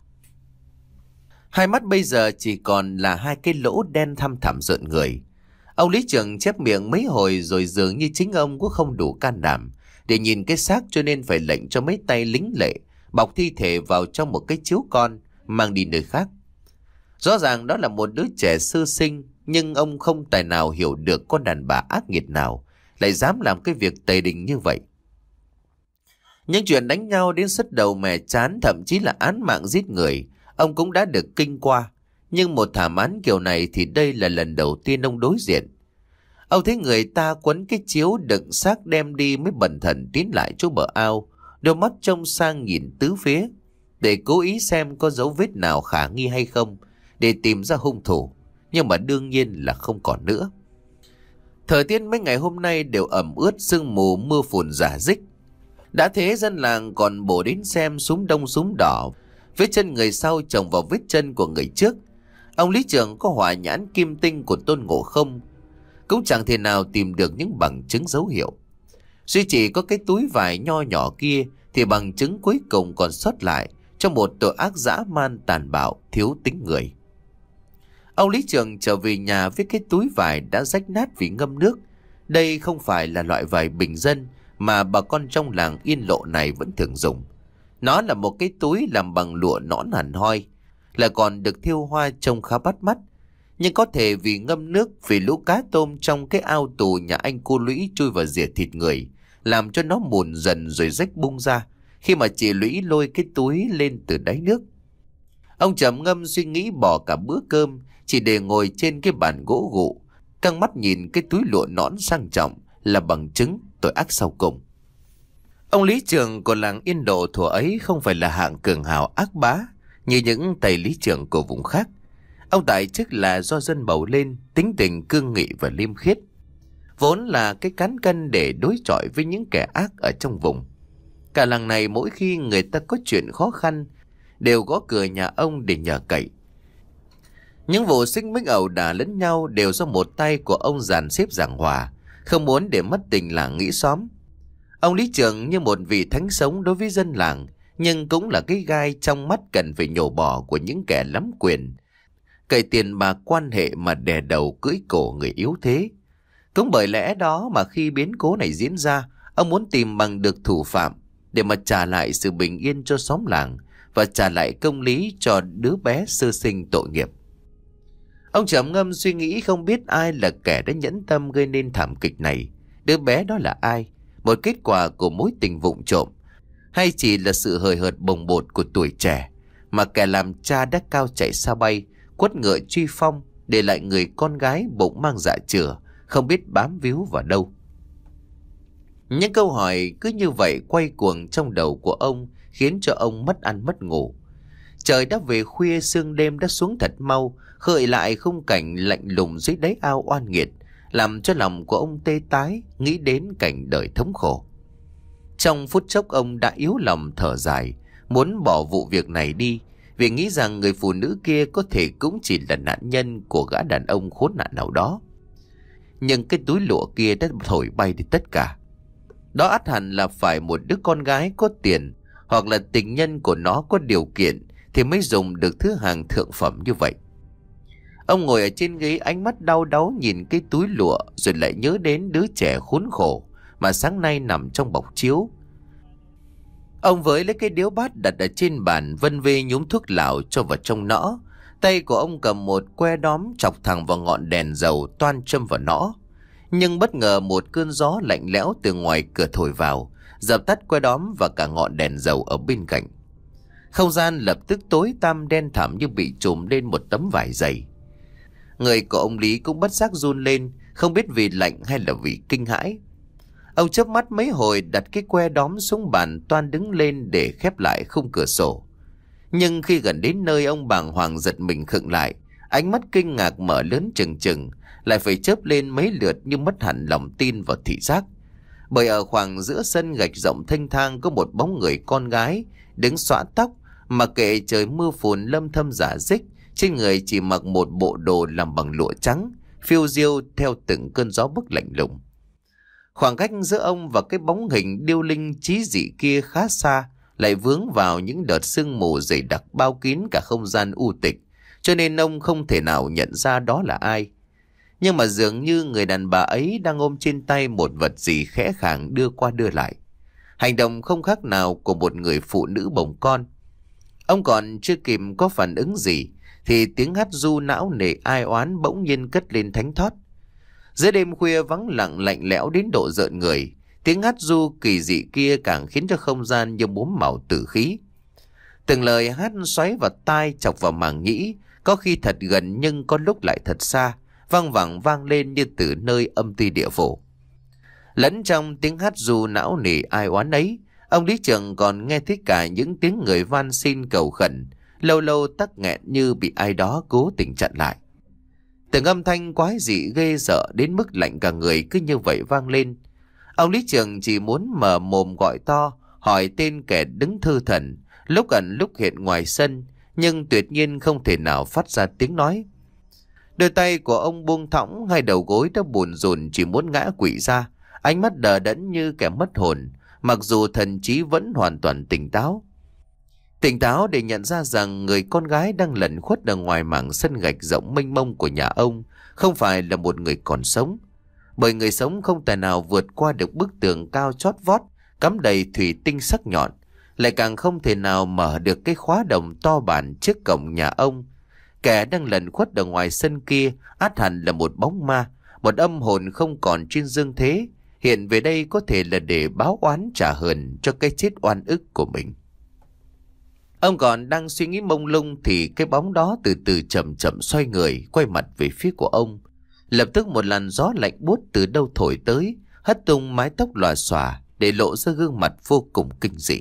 Hai mắt bây giờ chỉ còn là hai cái lỗ đen thăm thẳm rợn người. Ông lý trưởng chép miệng mấy hồi rồi dường như chính ông cũng không đủ can đảm để nhìn cái xác, cho nên phải lệnh cho mấy tay lính lệ bọc thi thể vào trong một cái chiếu con mang đi nơi khác. Rõ ràng đó là một đứa trẻ sơ sinh, nhưng ông không tài nào hiểu được con đàn bà ác nghiệt nào lại dám làm cái việc tày đình như vậy. Những chuyện đánh nhau đến sứt đầu mẻ chán, thậm chí là án mạng giết người, ông cũng đã được kinh qua. Nhưng một thảm án kiểu này thì đây là lần đầu tiên ông đối diện. Ông thấy người ta quấn cái chiếu đựng xác đem đi mới bần thần tiến lại chỗ bờ ao, đôi mắt trông sang nhìn tứ phía để cố ý xem có dấu vết nào khả nghi hay không, để tìm ra hung thủ. Nhưng mà đương nhiên là không còn nữa. Thời tiết mấy ngày hôm nay đều ẩm ướt, sương mù mưa phùn rả rích. Đã thế dân làng còn bổ đến xem súm đông súm đỏ, vết chân người sau chồng vào vết chân của người trước. Ông lý trưởng có hỏa nhãn kim tinh của Tôn Ngộ Không, cũng chẳng thể nào tìm được những bằng chứng dấu hiệu. Duy chỉ có cái túi vải nho nhỏ kia thì bằng chứng cuối cùng còn sót lại trong một tội ác dã man tàn bạo, thiếu tính người. Ông lý trưởng trở về nhà với cái túi vải đã rách nát vì ngâm nước. Đây không phải là loại vải bình dân mà bà con trong làng Yên Lộ này vẫn thường dùng. Nó là một cái túi làm bằng lụa nõn hẳn hoi, lại còn được thêu hoa trông khá bắt mắt. Nhưng có thể vì ngâm nước, vì lũ cá tôm trong cái ao tù nhà anh cô Lũy chui vào rỉa thịt người, làm cho nó mùn dần rồi rách bung ra khi mà chị Lũy lôi cái túi lên từ đáy nước. Ông trầm ngâm suy nghĩ bỏ cả bữa cơm chỉ để ngồi trên cái bàn gỗ gụ, căng mắt nhìn cái túi lụa nõn sang trọng là bằng chứng tội ác sau cùng. Ông lý trưởng của làng Yên Độ thuở ấy không phải là hạng cường hào ác bá như những thầy lý trưởng của vùng khác. Ông tại chức là do dân bầu lên, tính tình cương nghị và liêm khiết, vốn là cái cán cân để đối chọi với những kẻ ác ở trong vùng. Cả làng này mỗi khi người ta có chuyện khó khăn đều gõ cửa nhà ông để nhờ cậy. Những vụ xích mích ẩu đả lẫn nhau đều do một tay của ông dàn xếp giảng hòa, không muốn để mất tình làng nghĩ xóm. Ông lý trưởng như một vị thánh sống đối với dân làng, nhưng cũng là cái gai trong mắt cần phải nhổ bỏ của những kẻ lắm quyền, cậy tiền bạc quan hệ mà đè đầu cưỡi cổ người yếu thế. Cũng bởi lẽ đó mà khi biến cố này diễn ra, ông muốn tìm bằng được thủ phạm để mà trả lại sự bình yên cho xóm làng và trả lại công lý cho đứa bé sơ sinh tội nghiệp. Ông trầm ngâm suy nghĩ không biết ai là kẻ đã nhẫn tâm gây nên thảm kịch này. Đứa bé đó là ai? Một kết quả của mối tình vụng trộm, hay chỉ là sự hời hợt bồng bột của tuổi trẻ mà kẻ làm cha đã cao chạy xa bay, quất ngựa truy phong, để lại người con gái bụng mang dạ chửa, không biết bám víu vào đâu. Những câu hỏi cứ như vậy quay cuồng trong đầu của ông, khiến cho ông mất ăn mất ngủ. Trời đã về khuya, sương đêm đã xuống thật mau, khơi lại khung cảnh lạnh lùng dưới đáy ao oan nghiệt, làm cho lòng của ông tê tái, nghĩ đến cảnh đời thống khổ. Trong phút chốc ông đã yếu lòng thở dài, muốn bỏ vụ việc này đi, vì nghĩ rằng người phụ nữ kia có thể cũng chỉ là nạn nhân của gã đàn ông khốn nạn nào đó. Nhưng cái túi lụa kia đã thổi bay đi tất cả. Đó ắt hẳn là phải một đứa con gái có tiền, hoặc là tình nhân của nó có điều kiện, thì mới dùng được thứ hàng thượng phẩm như vậy. Ông ngồi ở trên ghế, ánh mắt đau đáu nhìn cái túi lụa, rồi lại nhớ đến đứa trẻ khốn khổ mà sáng nay nằm trong bọc chiếu. Ông với lấy cái điếu bát đặt ở trên bàn, vân vê nhúm thuốc lào cho vào trong nõ. Tay của ông cầm một que đóm chọc thẳng vào ngọn đèn dầu, toan châm vào nõ. Nhưng bất ngờ một cơn gió lạnh lẽo từ ngoài cửa thổi vào, dập tắt que đóm và cả ngọn đèn dầu ở bên cạnh. Không gian lập tức tối tăm đen thẳm như bị trùm lên một tấm vải dày. Người của ông Lý cũng bất giác run lên, không biết vì lạnh hay là vì kinh hãi. Ông chớp mắt mấy hồi, đặt cái que đóm xuống bàn, toan đứng lên để khép lại khung cửa sổ. Nhưng khi gần đến nơi, ông bàng hoàng giật mình khựng lại, ánh mắt kinh ngạc mở lớn trừng trừng, lại phải chớp lên mấy lượt như mất hẳn lòng tin vào thị giác. Bởi ở khoảng giữa sân gạch rộng thênh thang có một bóng người con gái đứng xõa tóc, mà kệ trời mưa phùn lâm thâm rả rích, trên người chỉ mặc một bộ đồ làm bằng lụa trắng, phiêu diêu theo từng cơn gió bức lạnh lùng. Khoảng cách giữa ông và cái bóng hình điêu linh trí dị kia khá xa, lại vướng vào những đợt sương mù dày đặc bao kín cả không gian u tịch, cho nên ông không thể nào nhận ra đó là ai. Nhưng mà dường như người đàn bà ấy đang ôm trên tay một vật gì khẽ khàng đưa qua đưa lại. Hành động không khác nào của một người phụ nữ bồng con. Ông còn chưa kịp có phản ứng gì, thì tiếng hát ru não nề ai oán bỗng nhiên cất lên thánh thót. Giữa đêm khuya vắng lặng lạnh lẽo đến độ rợn người, tiếng hát ru kỳ dị kia càng khiến cho không gian như bốm màu tử khí. Từng lời hát xoáy vào tai, chọc vào màng nhĩ, có khi thật gần nhưng có lúc lại thật xa, vang vẳng vang lên như từ nơi âm ti địa phủ. Lẫn trong tiếng hát ru não nề ai oán ấy, ông lý trưởng còn nghe thấy cả những tiếng người van xin cầu khẩn, lâu lâu tắc nghẹn như bị ai đó cố tình chặn lại. Từng âm thanh quái dị ghê sợ đến mức lạnh cả người cứ như vậy vang lên. Ông lý trưởng chỉ muốn mở mồm gọi to, hỏi tên kẻ đứng thư thần, lúc ẩn lúc hiện ngoài sân, nhưng tuyệt nhiên không thể nào phát ra tiếng nói. Đôi tay của ông buông thõng, hai đầu gối đã bùn rùn chỉ muốn ngã quỵ ra, ánh mắt đờ đẫn như kẻ mất hồn, mặc dù thần trí vẫn hoàn toàn tỉnh táo. Tỉnh táo để nhận ra rằng người con gái đang lẩn khuất ở ngoài mảng sân gạch rộng mênh mông của nhà ông không phải là một người còn sống. Bởi người sống không thể nào vượt qua được bức tường cao chót vót, cắm đầy thủy tinh sắc nhọn, lại càng không thể nào mở được cái khóa đồng to bản trước cổng nhà ông. Kẻ đang lẩn khuất ở ngoài sân kia ắt hẳn là một bóng ma, một âm hồn không còn trên dương thế, hiện về đây có thể là để báo oán trả hờn cho cái chết oan ức của mình. Ông còn đang suy nghĩ mông lung thì cái bóng đó từ từ chậm chậm xoay người, quay mặt về phía của ông. Lập tức một làn gió lạnh buốt từ đâu thổi tới, hất tung mái tóc lòa xòa để lộ ra gương mặt vô cùng kinh dị.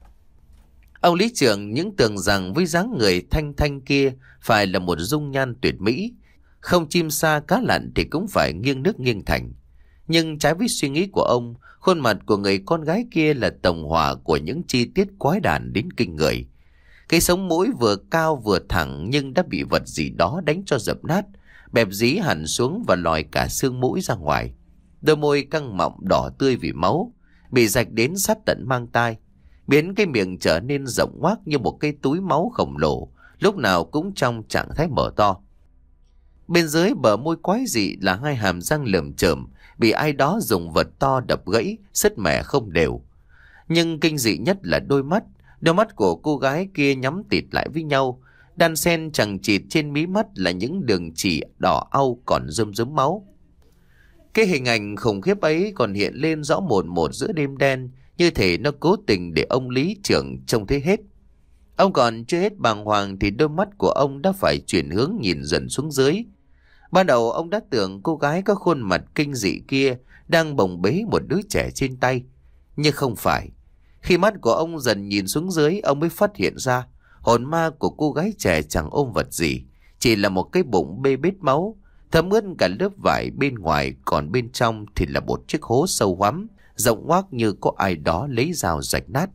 Ông lý trưởng những tưởng rằng với dáng người thanh thanh kia phải là một dung nhan tuyệt mỹ, không chim sa cá lặn thì cũng phải nghiêng nước nghiêng thành. Nhưng trái với suy nghĩ của ông, khuôn mặt của người con gái kia là tổng hòa của những chi tiết quái đản đến kinh người. Cái sống mũi vừa cao vừa thẳng nhưng đã bị vật gì đó đánh cho dập nát, bẹp dí hẳn xuống và lòi cả xương mũi ra ngoài. Đôi môi căng mọng đỏ tươi vì máu, bị rạch đến sát tận mang tai, biến cái miệng trở nên rộng ngoác như một cái túi máu khổng lồ, lúc nào cũng trong trạng thái mở to. Bên dưới bờ môi quái dị là hai hàm răng lởm chởm, bị ai đó dùng vật to đập gãy, sứt mẻ không đều. Nhưng kinh dị nhất là đôi mắt. Đôi mắt của cô gái kia nhắm tịt lại với nhau, đan xen chằng chịt trên mí mắt là những đường chỉ đỏ au còn rơm rớm máu. Cái hình ảnh khủng khiếp ấy còn hiện lên rõ mồn một giữa đêm đen, như thể nó cố tình để ông lý trưởng trông thấy hết. Ông còn chưa hết bàng hoàng thì đôi mắt của ông đã phải chuyển hướng nhìn dần xuống dưới. Ban đầu ông đã tưởng cô gái có khuôn mặt kinh dị kia đang bồng bế một đứa trẻ trên tay, nhưng không phải. Khi mắt của ông dần nhìn xuống dưới, ông mới phát hiện ra hồn ma của cô gái trẻ chẳng ôm vật gì, chỉ là một cái bụng bê bết máu, thấm ướt cả lớp vải bên ngoài, còn bên trong thì là một chiếc hố sâu hoắm, rộng ngoác như có ai đó lấy dao rạch nát.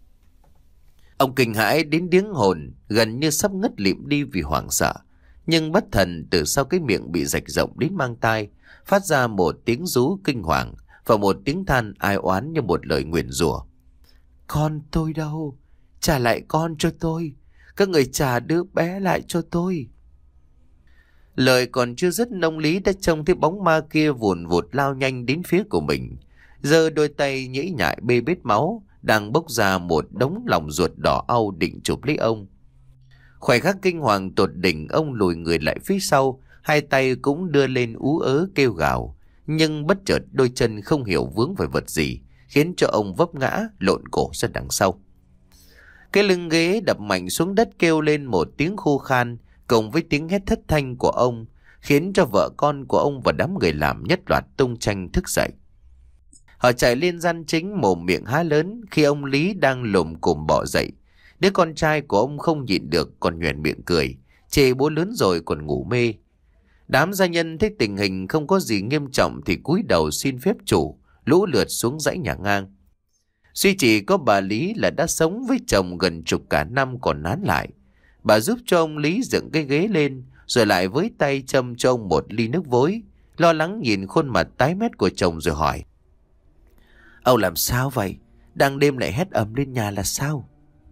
Ông kinh hãi đến điếng hồn, gần như sắp ngất lịm đi vì hoảng sợ. Nhưng bất thần từ sau cái miệng bị rạch rộng đến mang tai, phát ra một tiếng rú kinh hoàng và một tiếng than ai oán như một lời nguyền rủa. Con tôi đâu? Trả lại con cho tôi. Các người trả đứa bé lại cho tôi. Lời còn chưa dứt, ông Lý đã trông thấy bóng ma kia vùn vụt lao nhanh đến phía của mình, giơ đôi tay nhễ nhại bê bết máu, đang bốc ra một đống lòng ruột đỏ au định chụp lấy ông. Khoảnh khắc kinh hoàng tột đỉnh, ông lùi người lại phía sau, hai tay cũng đưa lên ú ớ kêu gào, nhưng bất chợt đôi chân không hiểu vướng phải vật gì, khiến cho ông vấp ngã lộn cổ ra đằng sau. Cái lưng ghế đập mạnh xuống đất kêu lên một tiếng khô khan, cùng với tiếng hét thất thanh của ông, khiến cho vợ con của ông và đám người làm nhất loạt tung tranh thức dậy. Họ chạy lên gian chính, mồm miệng há lớn khi ông Lý đang lồm cồm bò dậy. Đứa con trai của ông không nhịn được còn nhoẻn miệng cười, chê bố lớn rồi còn ngủ mê. Đám gia nhân thấy tình hình không có gì nghiêm trọng thì cúi đầu xin phép chủ, lũ lượt xuống dãy nhà ngang. Duy chỉ có bà Lý là đã sống với chồng gần chục cả năm còn nán lại. Bà giúp cho ông Lý dựng cái ghế lên, rồi lại với tay châm cho ông một ly nước vối, lo lắng nhìn khuôn mặt tái mét của chồng rồi hỏi: Ông làm sao vậy? Đang đêm lại hét ầm lên nhà là sao?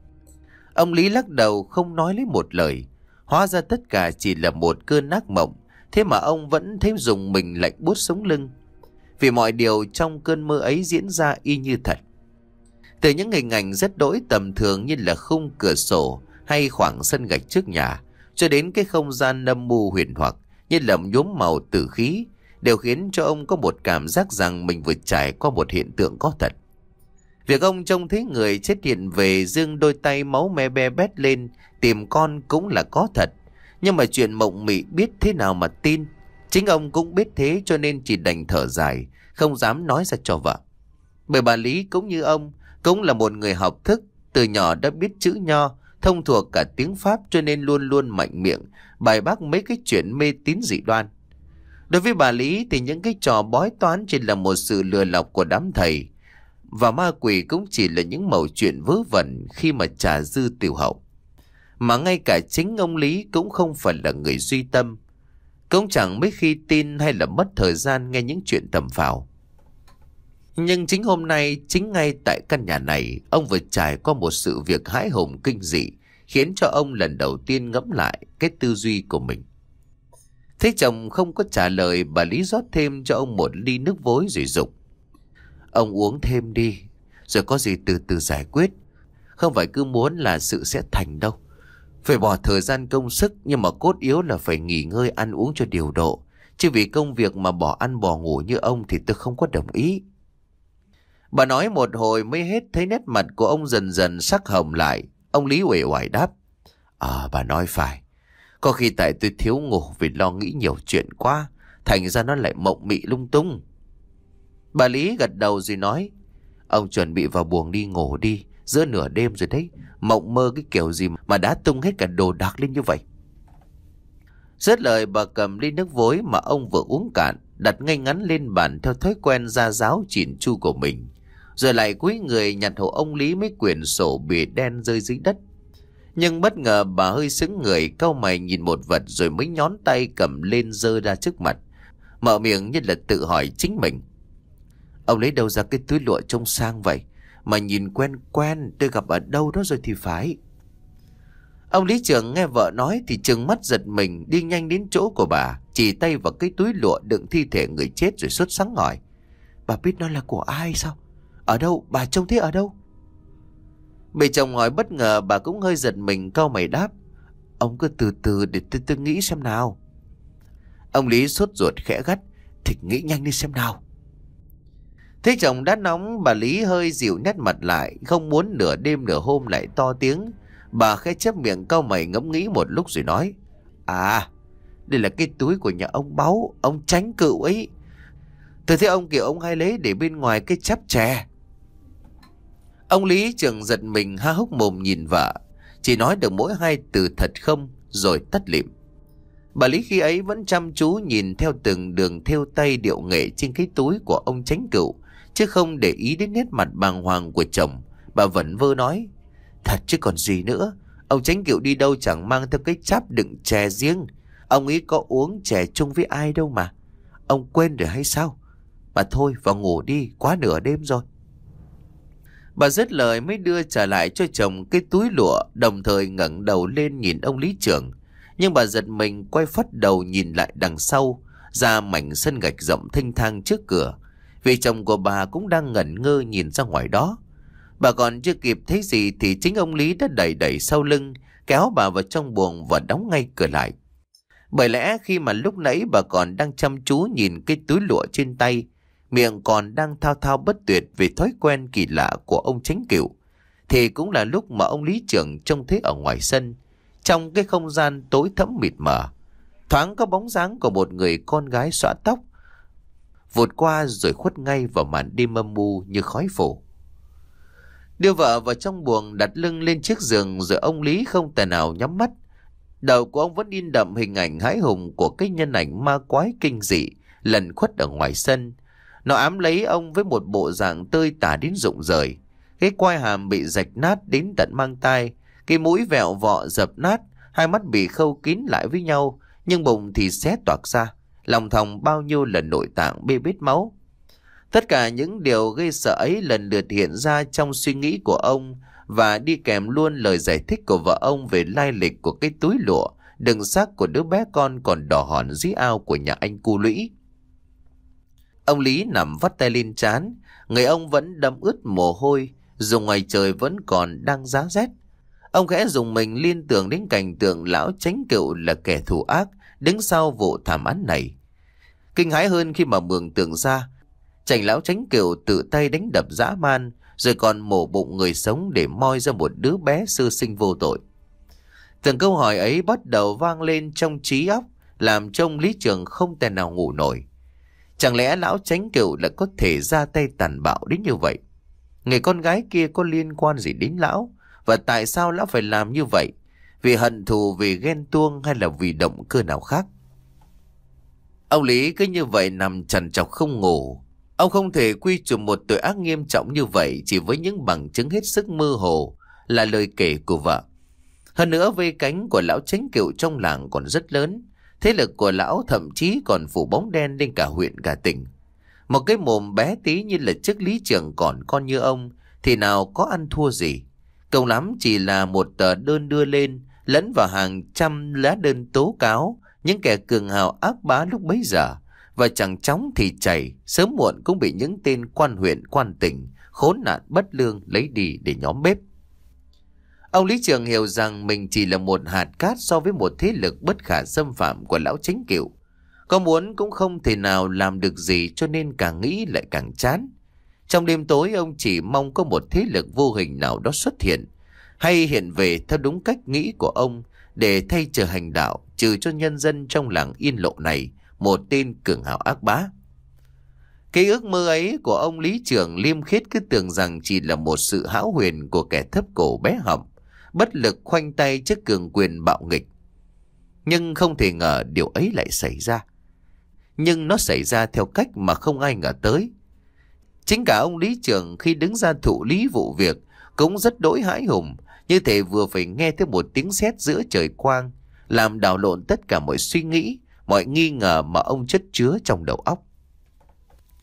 Ông Lý lắc đầu không nói lấy một lời. Hóa ra tất cả chỉ là một cơn ác mộng, thế mà ông vẫn thấy rùng mình lạnh buốt sống lưng, vì mọi điều trong cơn mơ ấy diễn ra y như thật. Từ những hình ảnh rất đỗi tầm thường như là khung cửa sổ hay khoảng sân gạch trước nhà, cho đến cái không gian âm mưu huyền hoặc như là nhuốm màu tử khí, đều khiến cho ông có một cảm giác rằng mình vừa trải qua một hiện tượng có thật. Việc ông trông thấy người chết hiện về giương đôi tay máu me be bét lên tìm con cũng là có thật, nhưng mà chuyện mộng mị biết thế nào mà tin. Chính ông cũng biết thế cho nên chỉ đành thở dài, không dám nói ra cho vợ. Bởi bà Lý cũng như ông, cũng là một người học thức, từ nhỏ đã biết chữ Nho, thông thuộc cả tiếng Pháp, cho nên luôn luôn mạnh miệng bài bác mấy cái chuyện mê tín dị đoan. Đối với bà Lý thì những cái trò bói toán chỉ là một sự lừa lọc của đám thầy, và ma quỷ cũng chỉ là những mẩu chuyện vớ vẩn khi mà trà dư tiểu hậu. Mà ngay cả chính ông Lý cũng không phải là người duy tâm, cũng chẳng mấy khi tin hay là mất thời gian nghe những chuyện tầm phào. Nhưng chính hôm nay, chính ngay tại căn nhà này, ông vừa trải qua một sự việc hãi hùng kinh dị, khiến cho ông lần đầu tiên ngẫm lại cái tư duy của mình. Thấy chồng không có trả lời, bà Lý rót thêm cho ông một ly nước vối rồi dục: Ông uống thêm đi, rồi có gì từ từ giải quyết. Không phải cứ muốn là sự sẽ thành đâu. Phải bỏ thời gian công sức, nhưng mà cốt yếu là phải nghỉ ngơi ăn uống cho điều độ. Chứ vì công việc mà bỏ ăn bỏ ngủ như ông thì tôi không có đồng ý. Bà nói một hồi mới hết, thấy nét mặt của ông dần dần sắc hồng lại. Ông Lý uể oải đáp: À, bà nói phải. Có khi tại tôi thiếu ngủ vì lo nghĩ nhiều chuyện quá, thành ra nó lại mộng mị lung tung. Bà Lý gật đầu rồi nói: Ông chuẩn bị vào buồng đi ngủ đi, giữa nửa đêm rồi đấy. Mộng mơ cái kiểu gì mà đã tung hết cả đồ đạc lên như vậy. Dứt lời, bà cầm ly nước vối mà ông vừa uống cạn, đặt ngay ngắn lên bàn theo thói quen gia giáo chỉn chu của mình, rồi lại cúi người nhặt hộ ông Lý mấy quyển sổ bìa đen rơi dưới đất. Nhưng bất ngờ bà hơi sững người, cau mày nhìn một vật rồi mới nhón tay cầm lên giơ ra trước mặt, mở miệng như là tự hỏi chính mình: Ông lấy đâu ra cái túi lụa trông sang vậy? Mà nhìn quen quen, tôi gặp ở đâu đó rồi thì phải. Ông lý trưởng nghe vợ nói thì trừng mắt giật mình, đi nhanh đến chỗ của bà, chỉ tay vào cái túi lụa đựng thi thể người chết rồi sốt sắng hỏi: Bà biết nó là của ai sao? Ở đâu? Bà trông thấy ở đâu? Bị chồng hỏi bất ngờ, bà cũng hơi giật mình, cau mày đáp: Ông cứ từ từ để tôi, tôi nghĩ xem nào. Ông Lý sốt ruột khẽ gắt: Thì nghĩ nhanh đi xem nào. Thế chồng đã nóng, bà Lý hơi dịu nét mặt lại, không muốn nửa đêm nửa hôm lại to tiếng. Bà khẽ chép miệng cau mày ngẫm nghĩ một lúc rồi nói: À, đây là cái túi của nhà ông Báu, ông Chánh Cựu ấy. Tôi thấy ông kiểu ông hay lấy để bên ngoài cái chắp chè. Ông Lý Trường giật mình, há hốc mồm nhìn vợ, chỉ nói được mỗi hai từ thật không rồi tắt lịm. Bà Lý khi ấy vẫn chăm chú nhìn theo từng đường thêu tay điệu nghệ trên cái túi của ông Chánh Cựu, chứ không để ý đến nét mặt bàng hoàng của chồng. Bà vẩn vơ nói: Thật chứ còn gì nữa, ông Chánh Cựu đi đâu chẳng mang theo cái cháp đựng chè riêng. Ông ấy có uống chè chung với ai đâu mà. Ông quên rồi hay sao? Mà thôi vào ngủ đi, quá nửa đêm rồi. Bà dứt lời mới đưa trả lại cho chồng cái túi lụa, đồng thời ngẩng đầu lên nhìn ông Lý Trưởng. Nhưng bà giật mình quay phắt đầu nhìn lại đằng sau, ra mảnh sân gạch rộng thênh thang trước cửa. Vì chồng của bà cũng đang ngẩn ngơ nhìn ra ngoài đó. Bà còn chưa kịp thấy gì thì chính ông Lý đã đẩy đẩy sau lưng, kéo bà vào trong buồng và đóng ngay cửa lại. Bởi lẽ khi mà lúc nãy bà còn đang chăm chú nhìn cái túi lụa trên tay, miệng còn đang thao thao bất tuyệt về thói quen kỳ lạ của ông Chánh Cựu, thì cũng là lúc mà ông Lý Trưởng trông thấy ở ngoài sân, trong cái không gian tối thẫm mịt mờ, thoáng có bóng dáng của một người con gái xõa tóc vụt qua rồi khuất ngay vào màn đêm âm u như khói phủ. Đưa vợ vào trong buồng, đặt lưng lên chiếc giường, rồi ông Lý không tài nào nhắm mắt. Đầu của ông vẫn in đậm hình ảnh hãi hùng của cái nhân ảnh ma quái kinh dị lẩn khuất ở ngoài sân. Nó ám lấy ông với một bộ dạng tơi tả đến rụng rời. Cái quai hàm bị rạch nát đến tận mang tai, cái mũi vẹo vọ dập nát, hai mắt bị khâu kín lại với nhau, nhưng bụng thì xé toạc ra, lòng thòng bao nhiêu lần nội tạng bê bết máu. Tất cả những điều gây sợ ấy lần lượt hiện ra trong suy nghĩ của ông, và đi kèm luôn lời giải thích của vợ ông về lai lịch của cái túi lụa đựng xác của đứa bé con còn đỏ hòn dưới ao của nhà anh Cu Lũy. Ông Lý nằm vắt tay lên trán, người ông vẫn đẫm ướt mồ hôi, dù ngoài trời vẫn còn đang giá rét. Ông khẽ dùng mình liên tưởng đến cảnh tượng lão Chánh Cựu là kẻ thù ác đứng sau vụ thảm án này. Kinh hãi hơn khi mà mường tượng ra cảnh lão Chánh Cựu tự tay đánh đập dã man, rồi còn mổ bụng người sống để moi ra một đứa bé sơ sinh vô tội. Từng câu hỏi ấy bắt đầu vang lên trong trí óc, làm cho ông Lý Trường không thể nào ngủ nổi. Chẳng lẽ lão Chánh Cựu lại có thể ra tay tàn bạo đến như vậy? Người con gái kia có liên quan gì đến lão? Và tại sao lão phải làm như vậy? Vì hận thù, vì ghen tuông, hay là vì động cơ nào khác? Ông Lý cứ như vậy nằm trằn trọc không ngủ. Ông không thể quy chụp một tội ác nghiêm trọng như vậy chỉ với những bằng chứng hết sức mơ hồ là lời kể của vợ. Hơn nữa, vây cánh của lão Chánh Cựu trong làng còn rất lớn. Thế lực của lão thậm chí còn phủ bóng đen lên cả huyện cả tỉnh. Một cái mồm bé tí như là chiếc Lý Trường còn con như ông thì nào có ăn thua gì. Cộng lắm chỉ là một tờ đơn đưa lên, lẫn vào hàng trăm lá đơn tố cáo những kẻ cường hào ác bá lúc bấy giờ. Và chẳng chóng thì chảy, sớm muộn cũng bị những tên quan huyện quan tỉnh khốn nạn bất lương lấy đi để nhóm bếp. Ông Lý Trường hiểu rằng mình chỉ là một hạt cát so với một thế lực bất khả xâm phạm của lão Chánh Cựu. Có muốn cũng không thể nào làm được gì, cho nên càng nghĩ lại càng chán. Trong đêm tối, ông chỉ mong có một thế lực vô hình nào đó xuất hiện, hay hiện về theo đúng cách nghĩ của ông, để thay trời hành đạo, trừ cho nhân dân trong làng Yên Lộ này một tên cường hào ác bá. Cái ước mơ ấy của ông Lý Trường liêm khiết cứ tưởng rằng chỉ là một sự hão huyền của kẻ thấp cổ bé họng, bất lực khoanh tay trước cường quyền bạo nghịch. Nhưng không thể ngờ điều ấy lại xảy ra. Nhưng nó xảy ra theo cách mà không ai ngờ tới. Chính cả ông Lý Trường khi đứng ra thụ lý vụ việc cũng rất đỗi hãi hùng, như thể vừa phải nghe thấy một tiếng sét giữa trời quang, làm đảo lộn tất cả mọi suy nghĩ, mọi nghi ngờ mà ông chất chứa trong đầu óc.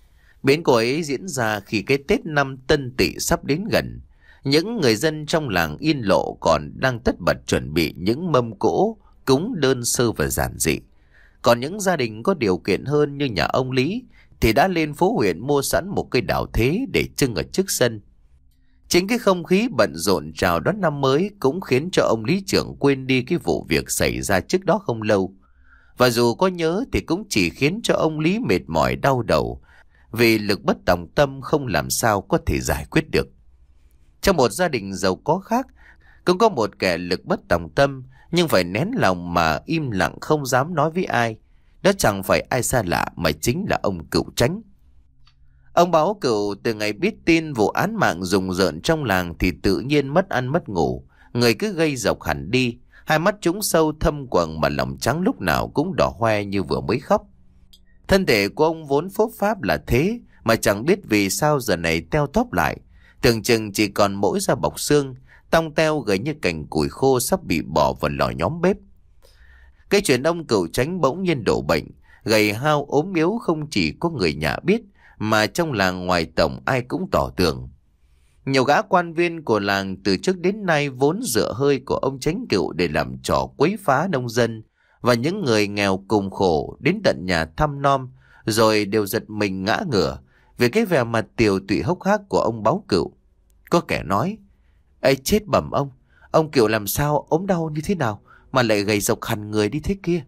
Biến cố ấy diễn ra khi cái Tết năm Tân Tỵ sắp đến gần. Những người dân trong làng Yên Lộ còn đang tất bật chuẩn bị những mâm cỗ, cúng đơn sơ và giản dị. Còn những gia đình có điều kiện hơn như nhà ông Lý thì đã lên phố huyện mua sẵn một cây đào thế để trưng ở trước sân. Chính cái không khí bận rộn chào đón năm mới cũng khiến cho ông Lý trưởng quên đi cái vụ việc xảy ra trước đó không lâu. Và dù có nhớ thì cũng chỉ khiến cho ông Lý mệt mỏi đau đầu, vì lực bất tòng tâm không làm sao có thể giải quyết được. Trong một gia đình giàu có khác, cũng có một kẻ lực bất tòng tâm nhưng phải nén lòng mà im lặng không dám nói với ai. Đó chẳng phải ai xa lạ mà chính là ông Cựu Chánh. Ông Báo Cựu từ ngày biết tin vụ án mạng rùng rợn trong làng thì tự nhiên mất ăn mất ngủ, người cứ gây dọc hẳn đi, hai mắt trũng sâu thâm quầng mà lòng trắng lúc nào cũng đỏ hoe như vừa mới khóc. Thân thể của ông vốn phốp pháp là thế mà chẳng biết vì sao giờ này teo tóp lại, tưởng chừng chỉ còn mỗi da bọc xương, tong teo gầy như cành củi khô sắp bị bỏ vào lò nhóm bếp. Cái chuyện ông Cựu Chánh bỗng nhiên đổ bệnh, gầy hao ốm yếu không chỉ có người nhà biết, mà trong làng ngoài tổng ai cũng tỏ tường. Nhiều gã quan viên của làng từ trước đến nay vốn dựa hơi của ông Chánh Cựu để làm trò quấy phá nông dân, và những người nghèo cùng khổ đến tận nhà thăm nom rồi đều giật mình ngã ngửa về cái vẻ mặt tiều tụy hốc hác của ông Báo Cựu. Có kẻ nói: "Ấy chết bẩm ông, ông Cựu làm sao ốm đau như thế nào mà lại gầy rộc hẳn người đi thế kia?"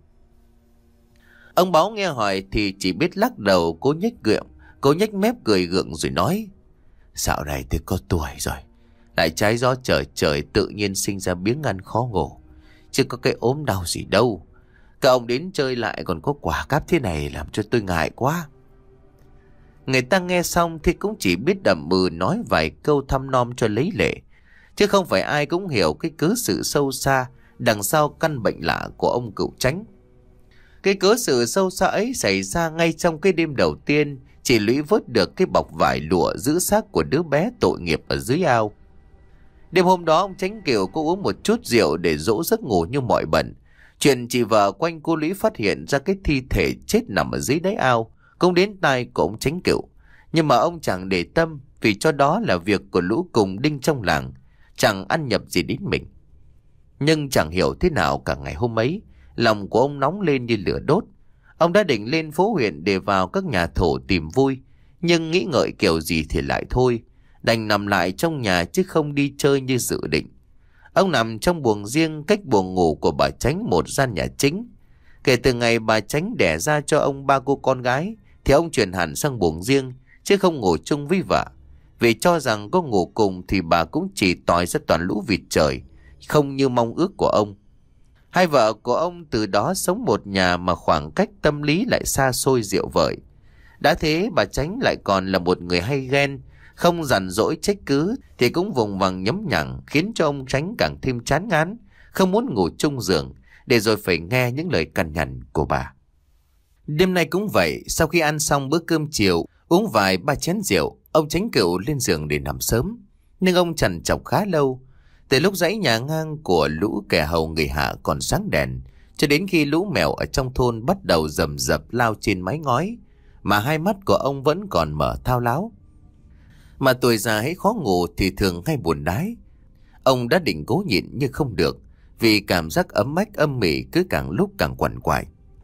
Ông Báo nghe hỏi thì chỉ biết lắc đầu, cố nhếch gượng, cố nhếch mép cười gượng rồi nói: "Dạo này tôi có tuổi rồi, lại trái gió trời trời tự nhiên sinh ra biếng ăn khó ngủ, chứ có cái ốm đau gì đâu. Các ông đến chơi lại còn có quả cáp thế này làm cho tôi ngại quá." Người ta nghe xong thì cũng chỉ biết đầm bừ nói vài câu thăm nom cho lấy lệ, chứ không phải ai cũng hiểu cái cớ sự sâu xa đằng sau căn bệnh lạ của ông Cựu Chánh. Cái cớ sự sâu xa ấy xảy ra ngay trong cái đêm đầu tiên chị Lũy vớt được cái bọc vải lụa giữ xác của đứa bé tội nghiệp ở dưới ao. Đêm hôm đó ông Chánh Cựu có uống một chút rượu để dỗ giấc ngủ như mọi bận. Chuyện chị vợ quanh cô Lũy phát hiện ra cái thi thể chết nằm ở dưới đáy ao cũng đến tai của ông Chánh Cựu, nhưng mà ông chẳng để tâm, vì cho đó là việc của lũ cùng đinh trong làng, chẳng ăn nhập gì đến mình. Nhưng chẳng hiểu thế nào cả ngày hôm ấy, lòng của ông nóng lên như lửa đốt. Ông đã định lên phố huyện để vào các nhà thổ tìm vui, nhưng nghĩ ngợi kiểu gì thì lại thôi, đành nằm lại trong nhà chứ không đi chơi như dự định. Ông nằm trong buồng riêng cách buồng ngủ của bà Chánh một gian nhà chính. Kể từ ngày bà Chánh đẻ ra cho ông ba cô con gái thì ông chuyển hẳn sang buồng riêng, chứ không ngủ chung với vợ, vì cho rằng có ngủ cùng thì bà cũng chỉ tỏi ra toàn lũ vịt trời, không như mong ước của ông. Hai vợ của ông từ đó sống một nhà mà khoảng cách tâm lý lại xa xôi rượu vời. Đã thế bà Chánh lại còn là một người hay ghen, không dằn dỗi trách cứ thì cũng vùng vằng nhấm nhẳng, khiến cho ông Chánh càng thêm chán ngán, không muốn ngủ chung giường, để rồi phải nghe những lời cằn nhằn của bà. Đêm nay cũng vậy, sau khi ăn xong bữa cơm chiều, uống vài ba chén rượu, ông Chánh Cựu lên giường để nằm sớm. Nhưng ông trằn trọc khá lâu, từ lúc dãy nhà ngang của lũ kẻ hầu người Hạ còn sáng đèn, cho đến khi lũ mèo ở trong thôn bắt đầu rầm rập lao trên mái ngói, mà hai mắt của ông vẫn còn mở thao láo. Mà tuổi già hãy khó ngủ thì thường hay buồn đái. Ông đã định cố nhịn nhưng không được, vì cảm giác ấm ách âm mỉ cứ càng lúc càng quằn quại.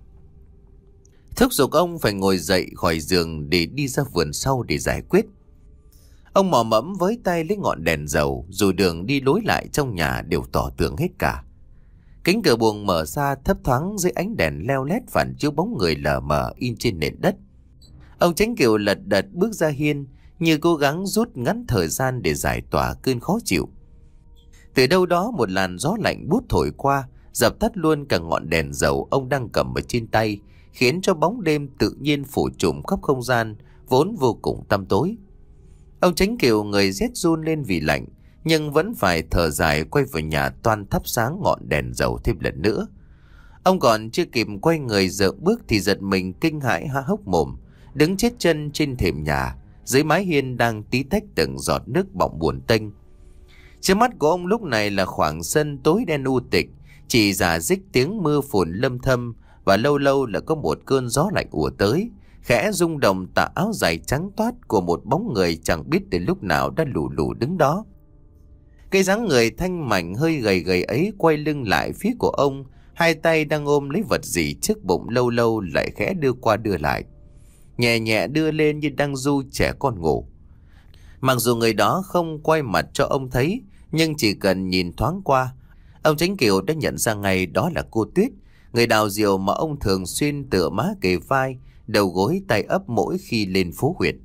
Thúc giục ông phải ngồi dậy khỏi giường để đi ra vườn sau để giải quyết. Ông mò mẫm với tay lấy ngọn đèn dầu, dù đường đi lối lại trong nhà đều tỏ tường hết cả. Cánh cửa buồng mở ra thấp thoáng dưới ánh đèn leo lét phản chiếu bóng người lờ mờ in trên nền đất. Ông Chánh Cựu lật đật bước ra hiên, như cố gắng rút ngắn thời gian để giải tỏa cơn khó chịu. Từ đâu đó một làn gió lạnh buốt thổi qua, dập tắt luôn cả ngọn đèn dầu ông đang cầm ở trên tay, khiến cho bóng đêm tự nhiên phủ trùm khắp không gian vốn vô cùng tăm tối. Ông Chánh Cựu người rét run lên vì lạnh, nhưng vẫn phải thở dài quay vào nhà toan thắp sáng ngọn đèn dầu thêm lần nữa. Ông còn chưa kịp quay người dợm bước thì giật mình kinh hãi há hốc mồm, đứng chết chân trên thềm nhà, dưới mái hiên đang tí tách từng giọt nước bọng buồn tênh. Trước mắt của ông lúc này là khoảng sân tối đen u tịch, chỉ rả rích tiếng mưa phùn lâm thâm, và lâu lâu là có một cơn gió lạnh ùa tới, khẽ rung động tà áo dài trắng toát của một bóng người chẳng biết từ lúc nào đã lù lù đứng đó. Cái dáng người thanh mảnh hơi gầy gầy ấy quay lưng lại phía của ông, hai tay đang ôm lấy vật gì trước bụng, lâu lâu lại khẽ đưa qua đưa lại, nhẹ nhẹ đưa lên như đang du trẻ con ngủ. Mặc dù người đó không quay mặt cho ông thấy, nhưng chỉ cần nhìn thoáng qua, ông Chánh Kiều đã nhận ra ngay đó là cô Tuyết, người đào diều mà ông thường xuyên tựa má kề vai, đầu gối tay ấp mỗi khi lên phố huyện.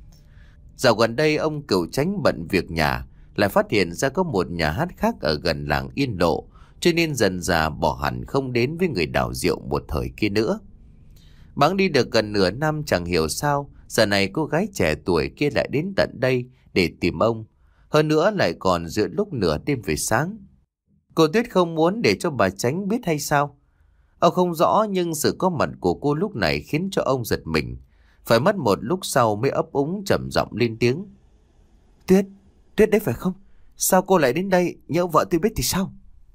Dạo gần đây ông Cửu Chánh bận việc nhà, lại phát hiện ra có một nhà hát khác ở gần làng Yên Lộ, cho nên dần dà bỏ hẳn không đến với người đào diệu một thời kia nữa. Bẵng đi được gần nửa năm, chẳng hiểu sao giờ này cô gái trẻ tuổi kia lại đến tận đây để tìm ông, hơn nữa lại còn giữa lúc nửa đêm về sáng. Cô Tuyết không muốn để cho bà Chánh biết hay sao? Ông không rõ, nhưng sự có mặt của cô lúc này khiến cho ông giật mình. Phải mất một lúc sau mới ấp úng trầm giọng lên tiếng. Tuyết, Tuyết đấy phải không? Sao cô lại đến đây? Nhỡ vợ tôi biết thì sao?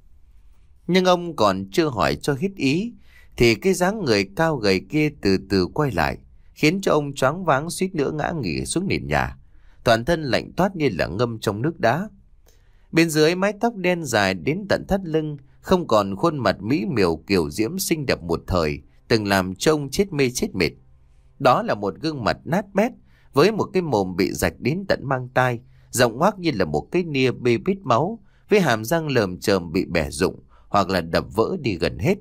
Nhưng ông còn chưa hỏi cho hết ý, thì cái dáng người cao gầy kia từ từ quay lại, khiến cho ông choáng váng suýt nữa ngã nghỉ xuống nền nhà. Toàn thân lạnh toát như là ngâm trong nước đá. Bên dưới mái tóc đen dài đến tận thắt lưng, không còn khuôn mặt mỹ miều kiều diễm xinh đẹp một thời, từng làm trông chết mê chết mệt. Đó là một gương mặt nát bét, với một cái mồm bị rạch đến tận mang tai, rộng ngoác như là một cái nia bê bít máu, với hàm răng lởm chởm bị bẻ rụng hoặc là đập vỡ đi gần hết.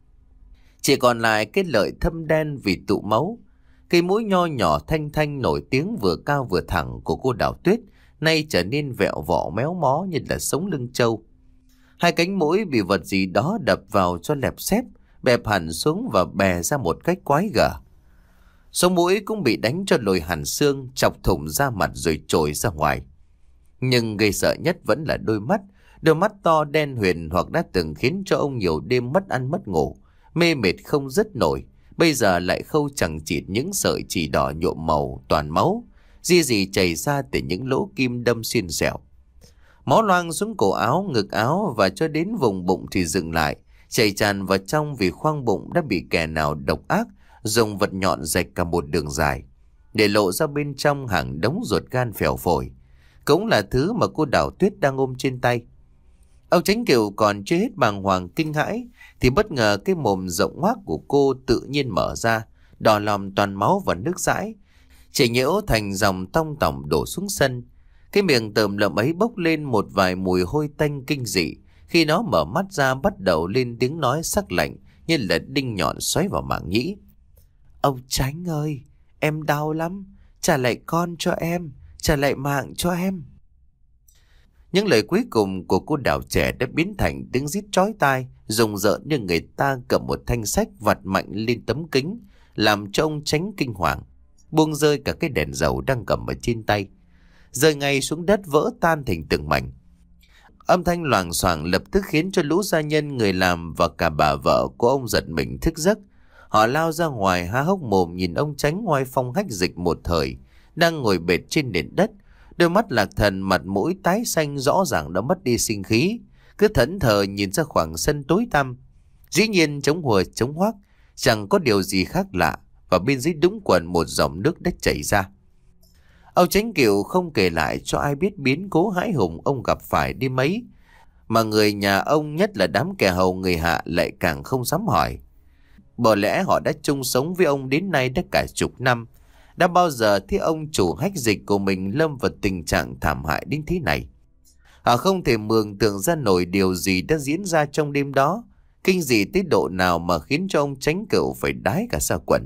Chỉ còn lại cái lợi thâm đen vì tụ máu. Cây mũi nho nhỏ thanh thanh nổi tiếng vừa cao vừa thẳng của cô Đào Tuyết nay trở nên vẹo vọ méo mó như là sống lưng trâu. Hai cánh mũi bị vật gì đó đập vào cho lẹp xép, bẹp hẳn xuống và bè ra một cách quái gở. Sống mũi cũng bị đánh cho lồi hẳn xương, chọc thủng da mặt rồi trồi ra ngoài. Nhưng gây sợ nhất vẫn là đôi mắt, đôi mắt to đen huyền hoặc đã từng khiến cho ông nhiều đêm mất ăn mất ngủ, mê mệt không dứt nổi. Bây giờ lại khâu chẳng chịt những sợi chỉ đỏ nhuộm màu toàn máu, ri rì chảy ra từ những lỗ kim đâm xuyên xẻo. Máu loang xuống cổ áo, ngực áo và cho đến vùng bụng thì dừng lại, chảy tràn vào trong vì khoang bụng đã bị kẻ nào độc ác dùng vật nhọn rạch cả một đường dài, để lộ ra bên trong hàng đống ruột gan phèo phổi, cũng là thứ mà cô Đào Tuyết đang ôm trên tay. Ông Chánh Kiều còn chưa hết bàng hoàng kinh hãi thì bất ngờ cái mồm rộng ngoác của cô tự nhiên mở ra, đỏ lòm toàn máu và nước dãi, chảy nhễu thành dòng tong tỏng đổ xuống sân. Cái miệng tởm lợm ấy bốc lên một vài mùi hôi tanh kinh dị. Khi nó mở mắt ra bắt đầu lên tiếng nói sắc lạnh như là đinh nhọn xoáy vào màng nhĩ. Ông Chánh ơi, em đau lắm, trả lại con cho em, trả lại mạng cho em. Những lời cuối cùng của cô Đào trẻ đã biến thành tiếng rít chói tai, rùng rợn như người ta cầm một thanh sách vặt mạnh lên tấm kính, làm cho ông Chánh kinh hoàng, buông rơi cả cái đèn dầu đang cầm ở trên tay, rơi ngay xuống đất vỡ tan thành từng mảnh. Âm thanh loảng xoảng lập tức khiến cho lũ gia nhân, người làm và cả bà vợ của ông giật mình thức giấc. Họ lao ra ngoài há hốc mồm nhìn ông Chánh oai phong hách dịch một thời, đang ngồi bệt trên nền đất, đôi mắt lạc thần, mặt mũi tái xanh, rõ ràng đã mất đi sinh khí, cứ thẫn thờ nhìn ra khoảng sân tối tăm. Dĩ nhiên chống hùa chống hoác, chẳng có điều gì khác lạ, và bên dưới đũng quần một dòng nước đất chảy ra. Ông Chánh Kiều không kể lại cho ai biết biến cố hãi hùng ông gặp phải đi mấy, mà người nhà ông, nhất là đám kẻ hầu người hạ, lại càng không dám hỏi. Bởi lẽ họ đã chung sống với ông đến nay đã cả chục năm, đã bao giờ thấy ông chủ hách dịch của mình lâm vào tình trạng thảm hại đến thế này. Họ không thể mường tượng ra nổi điều gì đã diễn ra trong đêm đó, kinh dị tới độ nào mà khiến cho ông Chánh Kiều phải đái cả xa quần.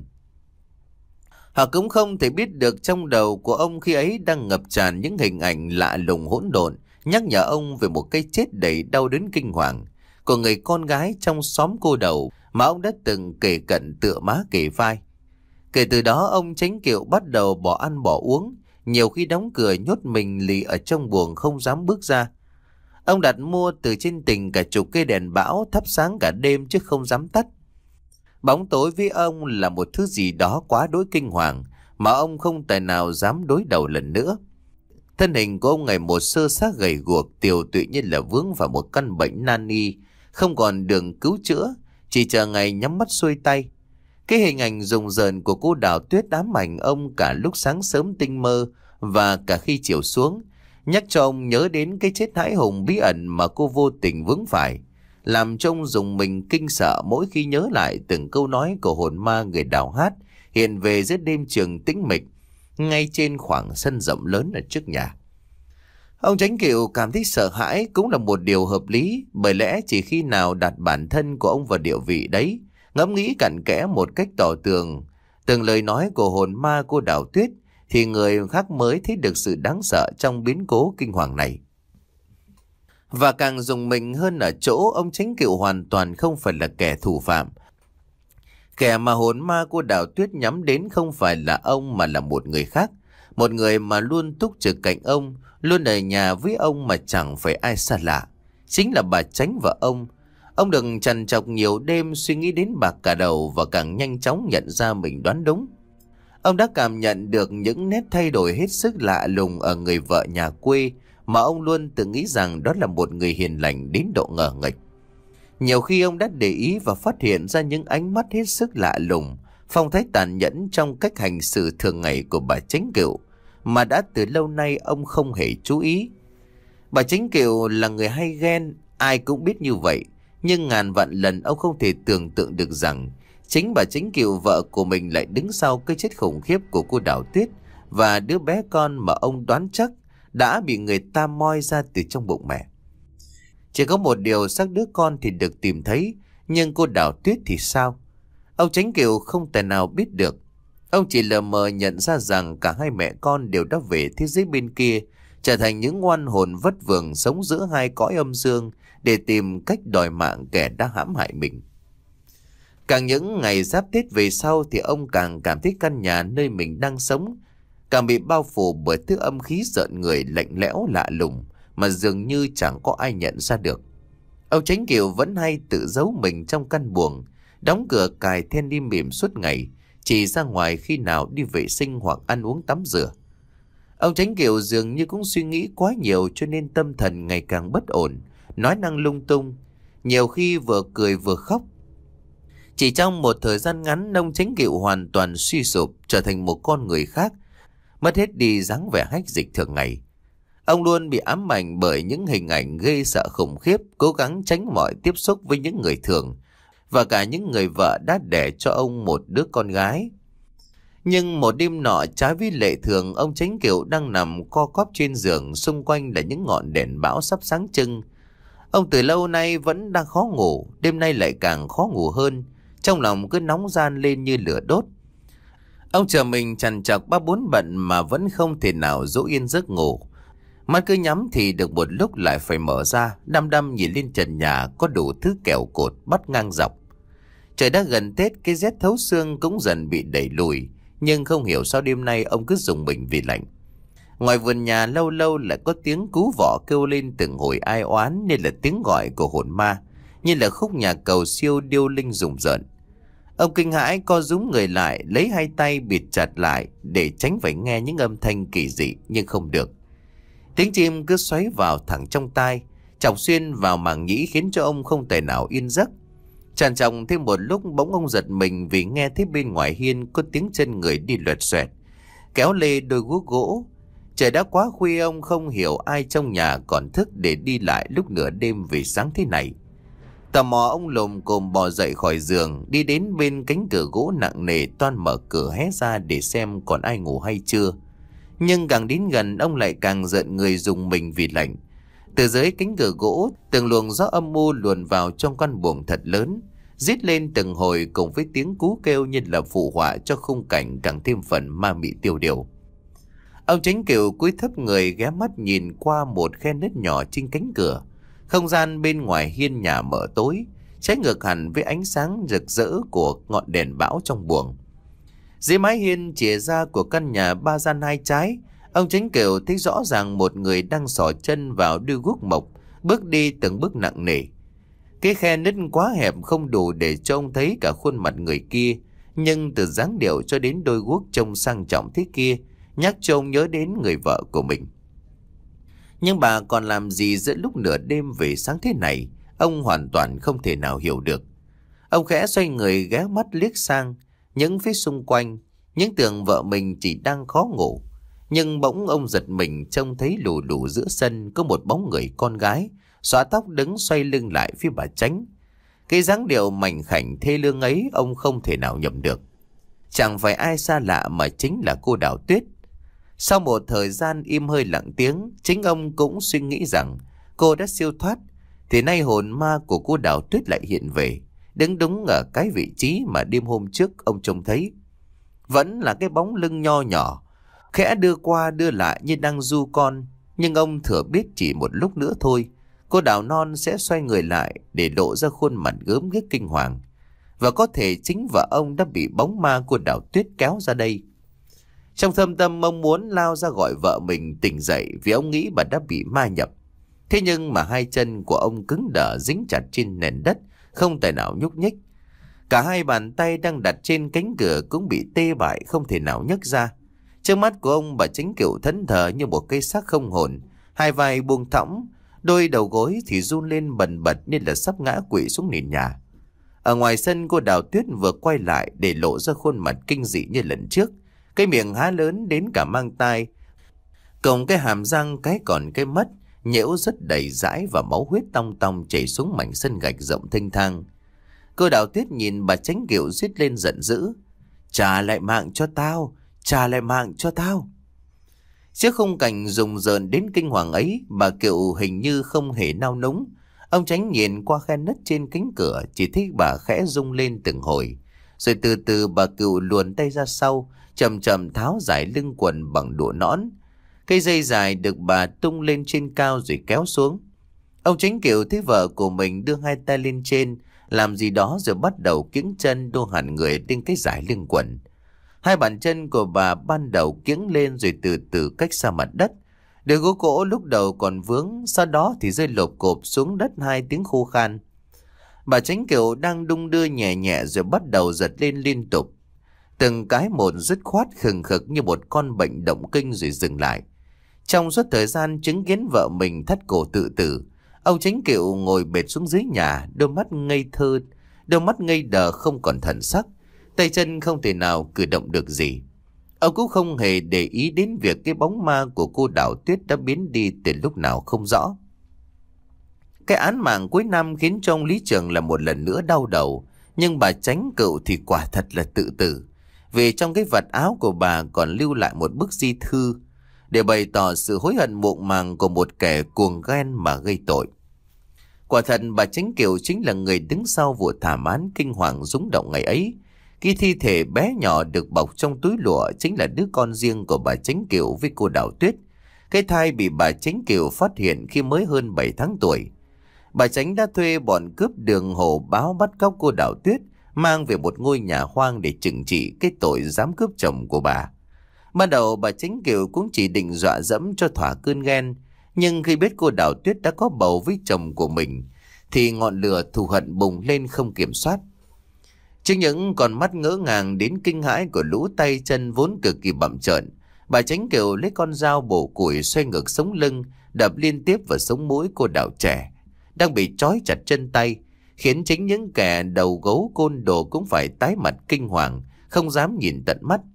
Họ cũng không thể biết được trong đầu của ông khi ấy đang ngập tràn những hình ảnh lạ lùng hỗn độn, nhắc nhở ông về một cái chết đầy đau đớn kinh hoàng của người con gái trong xóm cô đầu mà ông đã từng kề cận tựa má kề vai. Kể từ đó ông Chánh Kiều bắt đầu bỏ ăn bỏ uống, nhiều khi đóng cửa nhốt mình lì ở trong buồng không dám bước ra. Ông đặt mua từ trên tỉnh cả chục cây đèn bão thắp sáng cả đêm chứ không dám tắt. Bóng tối với ông là một thứ gì đó quá đối kinh hoàng mà ông không tài nào dám đối đầu lần nữa. Thân hình của ông ngày một sơ xác gầy guộc, tiều tụy như là vướng vào một căn bệnh nan y, không còn đường cứu chữa, chỉ chờ ngày nhắm mắt xuôi tay. Cái hình ảnh rùng rợn của cô Đào Tuyết ám ảnh ông cả lúc sáng sớm tinh mơ và cả khi chiều xuống, nhắc cho ông nhớ đến cái chết hãi hùng bí ẩn mà cô vô tình vướng phải, làm cho ông dùng mình kinh sợ mỗi khi nhớ lại từng câu nói của hồn ma người Đào hát hiện về giữa đêm trường tĩnh mịch ngay trên khoảng sân rộng lớn ở trước nhà. Ông Chánh Cựu cảm thấy sợ hãi cũng là một điều hợp lý, bởi lẽ chỉ khi nào đặt bản thân của ông vào địa vị đấy, ngẫm nghĩ cặn kẽ một cách tỏ tường từng lời nói của hồn ma cô Đào Tuyết, thì người khác mới thấy được sự đáng sợ trong biến cố kinh hoàng này. Và càng dùng mình hơn ở chỗ ông Chánh Cựu hoàn toàn không phải là kẻ thủ phạm. Kẻ mà hồn ma cô Đào Tuyết nhắm đến không phải là ông mà là một người khác. Một người mà luôn túc trực cạnh ông, luôn ở nhà với ông mà chẳng phải ai xa lạ. Chính là bà Chánh và ông. Ông đừng trằn trọc nhiều đêm suy nghĩ đến bạc cả đầu và càng nhanh chóng nhận ra mình đoán đúng. Ông đã cảm nhận được những nét thay đổi hết sức lạ lùng ở người vợ nhà quê mà ông luôn tự nghĩ rằng đó là một người hiền lành đến độ ngờ nghệch. Nhiều khi ông đã để ý và phát hiện ra những ánh mắt hết sức lạ lùng, phong thái tàn nhẫn trong cách hành xử thường ngày của bà Chánh Cựu mà đã từ lâu nay ông không hề chú ý. Bà Chánh Cựu là người hay ghen, ai cũng biết như vậy, nhưng ngàn vạn lần ông không thể tưởng tượng được rằng chính bà Chánh Cựu vợ của mình lại đứng sau cái chết khủng khiếp của cô Đào Tuyết và đứa bé con mà ông đoán chắc đã bị người ta moi ra từ trong bụng mẹ. Chỉ có một điều, xác đứa con thì được tìm thấy, nhưng cô Đào Tuyết thì sao? Ông Chánh Cựu không thể nào biết được. Ông chỉ lờ mờ nhận ra rằng cả hai mẹ con đều đã về thế giới bên kia, trở thành những oan hồn vất vưởng sống giữa hai cõi âm dương để tìm cách đòi mạng kẻ đã hãm hại mình. Càng những ngày giáp Tết về sau thì ông càng cảm thấy căn nhà nơi mình đang sống càng bị bao phủ bởi thứ âm khí rợn người lạnh lẽo lạ lùng mà dường như chẳng có ai nhận ra được. Ông Chánh Cựu vẫn hay tự giấu mình trong căn buồng, đóng cửa cài then đi mỉm suốt ngày, chỉ ra ngoài khi nào đi vệ sinh hoặc ăn uống tắm rửa. Ông Chánh Cựu dường như cũng suy nghĩ quá nhiều cho nên tâm thần ngày càng bất ổn, nói năng lung tung, nhiều khi vừa cười vừa khóc. Chỉ trong một thời gian ngắn, ông Chánh Cựu hoàn toàn suy sụp, trở thành một con người khác, mất hết đi dáng vẻ hách dịch thường ngày. Ông luôn bị ám ảnh bởi những hình ảnh ghê sợ khủng khiếp, cố gắng tránh mọi tiếp xúc với những người thường và cả những người vợ đã đẻ cho ông một đứa con gái. Nhưng một đêm nọ, trái với lệ thường, ông Chánh Cựu đang nằm co quắp trên giường, xung quanh là những ngọn đèn bão sắp sáng trưng. Ông từ lâu nay vẫn đang khó ngủ, đêm nay lại càng khó ngủ hơn, trong lòng cứ nóng ran lên như lửa đốt. Ông chờ mình trằn trọc ba bốn bận mà vẫn không thể nào dỗ yên giấc ngủ. Mắt cứ nhắm thì được một lúc lại phải mở ra, đăm đăm nhìn lên trần nhà có đủ thứ kẹo cột bắt ngang dọc. Trời đã gần Tết, cái rét thấu xương cũng dần bị đẩy lùi, nhưng không hiểu sao đêm nay ông cứ rùng mình vì lạnh. Ngoài vườn nhà lâu lâu lại có tiếng cú vọ kêu lên từng hồi ai oán, nên là tiếng gọi của hồn ma, như là khúc nhạc cầu siêu điêu linh rùng rợn. Ông kinh hãi co rúm người lại, lấy hai tay bịt chặt lại để tránh phải nghe những âm thanh kỳ dị, nhưng không được. Tiếng chim cứ xoáy vào thẳng trong tai, chọc xuyên vào màng nhĩ khiến cho ông không thể nào yên giấc. Tràn trọc thêm một lúc, bỗng ông giật mình vì nghe thấy bên ngoài hiên có tiếng chân người đi loẹt xoẹt, kéo lê đôi guốc gỗ. Trời đã quá khuya, ông không hiểu ai trong nhà còn thức để đi lại lúc nửa đêm vì sáng thế này. Tò mò, ông lồm cồm bò dậy khỏi giường, đi đến bên cánh cửa gỗ nặng nề, toan mở cửa hé ra để xem còn ai ngủ hay chưa. Nhưng càng đến gần, ông lại càng giận người rùng mình vì lạnh. Từ dưới cánh cửa gỗ, từng luồng gió âm u luồn vào trong căn buồng thật lớn, rít lên từng hồi cùng với tiếng cú kêu như là phụ họa cho khung cảnh càng thêm phần ma mị tiêu điều. Ông Chánh Cựu cúi thấp người, ghé mắt nhìn qua một khe nứt nhỏ trên cánh cửa. Không gian bên ngoài hiên nhà mở tối, trái ngược hẳn với ánh sáng rực rỡ của ngọn đèn bão trong buồng. Dưới mái hiên chìa ra của căn nhà ba gian hai trái, ông Chánh Cựu thấy rõ ràng một người đang xỏ chân vào đôi guốc mộc, bước đi từng bước nặng nề. Cái khe nứt quá hẹp không đủ để cho ông thấy cả khuôn mặt người kia, nhưng từ dáng điệu cho đến đôi guốc trông sang trọng thế kia nhắc cho ông nhớ đến người vợ của mình. Nhưng bà còn làm gì giữa lúc nửa đêm về sáng thế này, ông hoàn toàn không thể nào hiểu được. Ông khẽ xoay người ghé mắt liếc sang, những phía xung quanh, những tưởng vợ mình chỉ đang khó ngủ. Nhưng bỗng ông giật mình trông thấy lù lù giữa sân có một bóng người con gái, xõa tóc đứng xoay lưng lại phía bà Chánh. Cái dáng điệu mảnh khảnh thê lương ấy ông không thể nào nhầm được. Chẳng phải ai xa lạ mà chính là cô Đào Tuyết. Sau một thời gian im hơi lặng tiếng, chính ông cũng suy nghĩ rằng cô đã siêu thoát. Thì nay hồn ma của cô Đào Tuyết lại hiện về, đứng đúng ở cái vị trí mà đêm hôm trước ông trông thấy. Vẫn là cái bóng lưng nho nhỏ, khẽ đưa qua đưa lại như đang ru con. Nhưng ông thừa biết chỉ một lúc nữa thôi, cô Đào Non sẽ xoay người lại để lộ ra khuôn mặt gớm ghiếc kinh hoàng. Và có thể chính vợ ông đã bị bóng ma của Đào Tuyết kéo ra đây. Trong thâm tâm ông muốn lao ra gọi vợ mình tỉnh dậy vì ông nghĩ bà đã bị ma nhập. Thế nhưng mà hai chân của ông cứng đờ dính chặt trên nền đất, không thể nào nhúc nhích. Cả hai bàn tay đang đặt trên cánh cửa cũng bị tê bại, không thể nào nhấc ra. Trước mắt của ông, bà Chính Kiều thẫn thờ như một cây xác không hồn, hai vai buông thõng, đôi đầu gối thì run lên bần bật như là sắp ngã quỵ xuống nền nhà. Ở ngoài sân, cô Đào Tuyết vừa quay lại để lộ ra khuôn mặt kinh dị như lần trước, cái miệng há lớn đến cả mang tai, cộng cái hàm răng cái còn cái mất nhễu rất đầy dãi và máu huyết tong tong chảy xuống mảnh sân gạch rộng thênh thang. Cô Đào Tuyết nhìn bà Chánh Kiều rít lên giận dữ: "Trả lại mạng cho tao, trả lại mạng cho tao!" Trước khung cảnh rùng rợn đến kinh hoàng ấy, bà Kiều hình như không hề nao núng. Ông Chánh nhìn qua khe nứt trên cánh cửa, chỉ thấy bà khẽ rung lên từng hồi. Rồi từ từ bà Kiều luồn tay ra sau, chậm chậm tháo giải lưng quần bằng đũa nõn. Cây dây dài được bà tung lên trên cao rồi kéo xuống. Ông Chánh Kiều thấy vợ của mình đưa hai tay lên trên, làm gì đó rồi bắt đầu kiễng chân đô hẳn người lên cái giải lưng quần. Hai bàn chân của bà ban đầu kiễng lên rồi từ từ cách xa mặt đất. Đôi gỗ gỗ lúc đầu còn vướng, sau đó thì rơi lộp cộp xuống đất hai tiếng khô khan. Bà Chánh Kiều đang đung đưa nhẹ nhẹ rồi bắt đầu giật lên liên tục. Từng cái một dứt khoát khừng khực như một con bệnh động kinh rồi dừng lại. Trong suốt thời gian chứng kiến vợ mình thắt cổ tự tử, ông Chánh Kiều ngồi bệt xuống dưới nhà, đôi mắt ngây thơ, đôi mắt ngây đờ không còn thần sắc, tay chân không thể nào cử động được gì. Ông cũng không hề để ý đến việc cái bóng ma của cô Đào Tuyết đã biến đi từ lúc nào không rõ. Cái án mạng cuối năm khiến cho ông lý trường là một lần nữa đau đầu, nhưng bà Chánh Cựu thì quả thật là tự tử. Vì trong cái vạt áo của bà còn lưu lại một bức di thư để bày tỏ sự hối hận muộn màng của một kẻ cuồng ghen mà gây tội. Quả thật bà Chánh Kiều chính là người đứng sau vụ thảm án kinh hoàng rúng động ngày ấy. Cái thi thể bé nhỏ được bọc trong túi lụa chính là đứa con riêng của bà Chánh Kiều với cô Đào Tuyết. Cái thai bị bà Chánh Kiều phát hiện khi mới hơn bảy tháng tuổi. Bà Chánh đã thuê bọn cướp đường hồ báo bắt cóc cô Đào Tuyết, mang về một ngôi nhà hoang để trừng trị cái tội dám cướp chồng của bà. Ban đầu bà Chánh Kiều cũng chỉ định dọa dẫm cho thỏa cơn ghen, nhưng khi biết cô Đào Tuyết đã có bầu với chồng của mình thì ngọn lửa thù hận bùng lên không kiểm soát. Trước những con mắt ngỡ ngàng đến kinh hãi của lũ tay chân vốn cực kỳ bặm trợn, bà Chánh Kiều lấy con dao bổ củi xoay ngược sống lưng, đập liên tiếp vào sống mũi cô Đào trẻ đang bị trói chặt chân tay, khiến chính những kẻ đầu gấu côn đồ cũng phải tái mặt kinh hoàng, không dám nhìn tận mắt.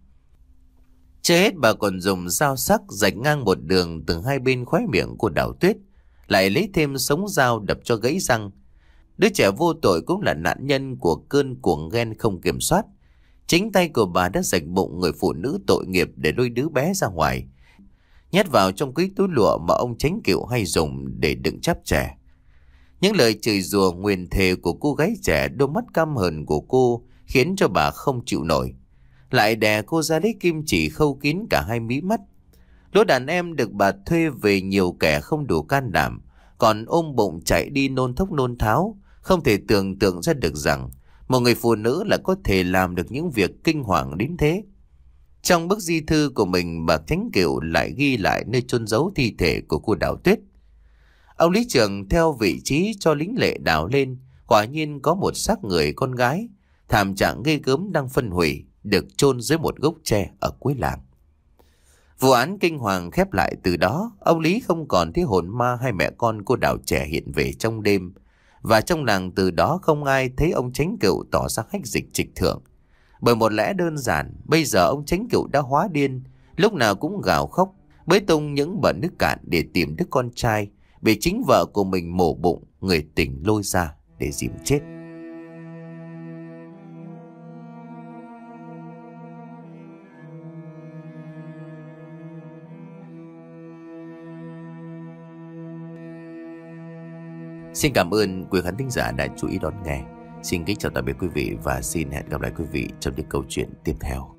Chưa hết, bà còn dùng dao sắc rạch ngang một đường từ hai bên khóe miệng của Đào Tuyết, lại lấy thêm sống dao đập cho gãy răng. Đứa trẻ vô tội cũng là nạn nhân của cơn cuồng ghen không kiểm soát. Chính tay của bà đã rạch bụng người phụ nữ tội nghiệp để lôi đứa bé ra ngoài, nhét vào trong cái túi lụa mà ông Chánh Kiều hay dùng để đựng chắp trẻ. Những lời chửi rủa nguyền thề của cô gái trẻ, đôi mắt căm hờn của cô khiến cho bà không chịu nổi, lại đè cô ra lấy kim chỉ khâu kín cả hai mí mắt. Lũ đàn em được bà thuê về nhiều kẻ không đủ can đảm, còn ôm bụng chạy đi nôn thốc nôn tháo, không thể tưởng tượng ra được rằng một người phụ nữ lại có thể làm được những việc kinh hoàng đến thế. Trong bức di thư của mình, bà Chánh Kiều lại ghi lại nơi chôn giấu thi thể của cô Đào Tuyết. Ông lý trưởng theo vị trí cho lính lệ đào lên, quả nhiên có một xác người con gái, thảm trạng ghê gớm đang phân hủy, được chôn dưới một gốc tre ở cuối làng. Vụ án kinh hoàng khép lại từ đó. Ông Lý không còn thấy hồn ma hay mẹ con cô Đào trẻ hiện về trong đêm, và trong làng từ đó không ai thấy ông Chánh Cựu tỏ ra hách dịch trịch thượng. Bởi một lẽ đơn giản, bây giờ ông Chánh Cựu đã hóa điên, lúc nào cũng gào khóc, bới tung những bờ nước cạn để tìm đứa con trai bị chính vợ của mình mổ bụng, người tình lôi ra để dìm chết. Xin cảm ơn quý khán thính giả đã chú ý đón nghe. Xin kính chào tạm biệt quý vị và xin hẹn gặp lại quý vị trong những câu chuyện tiếp theo.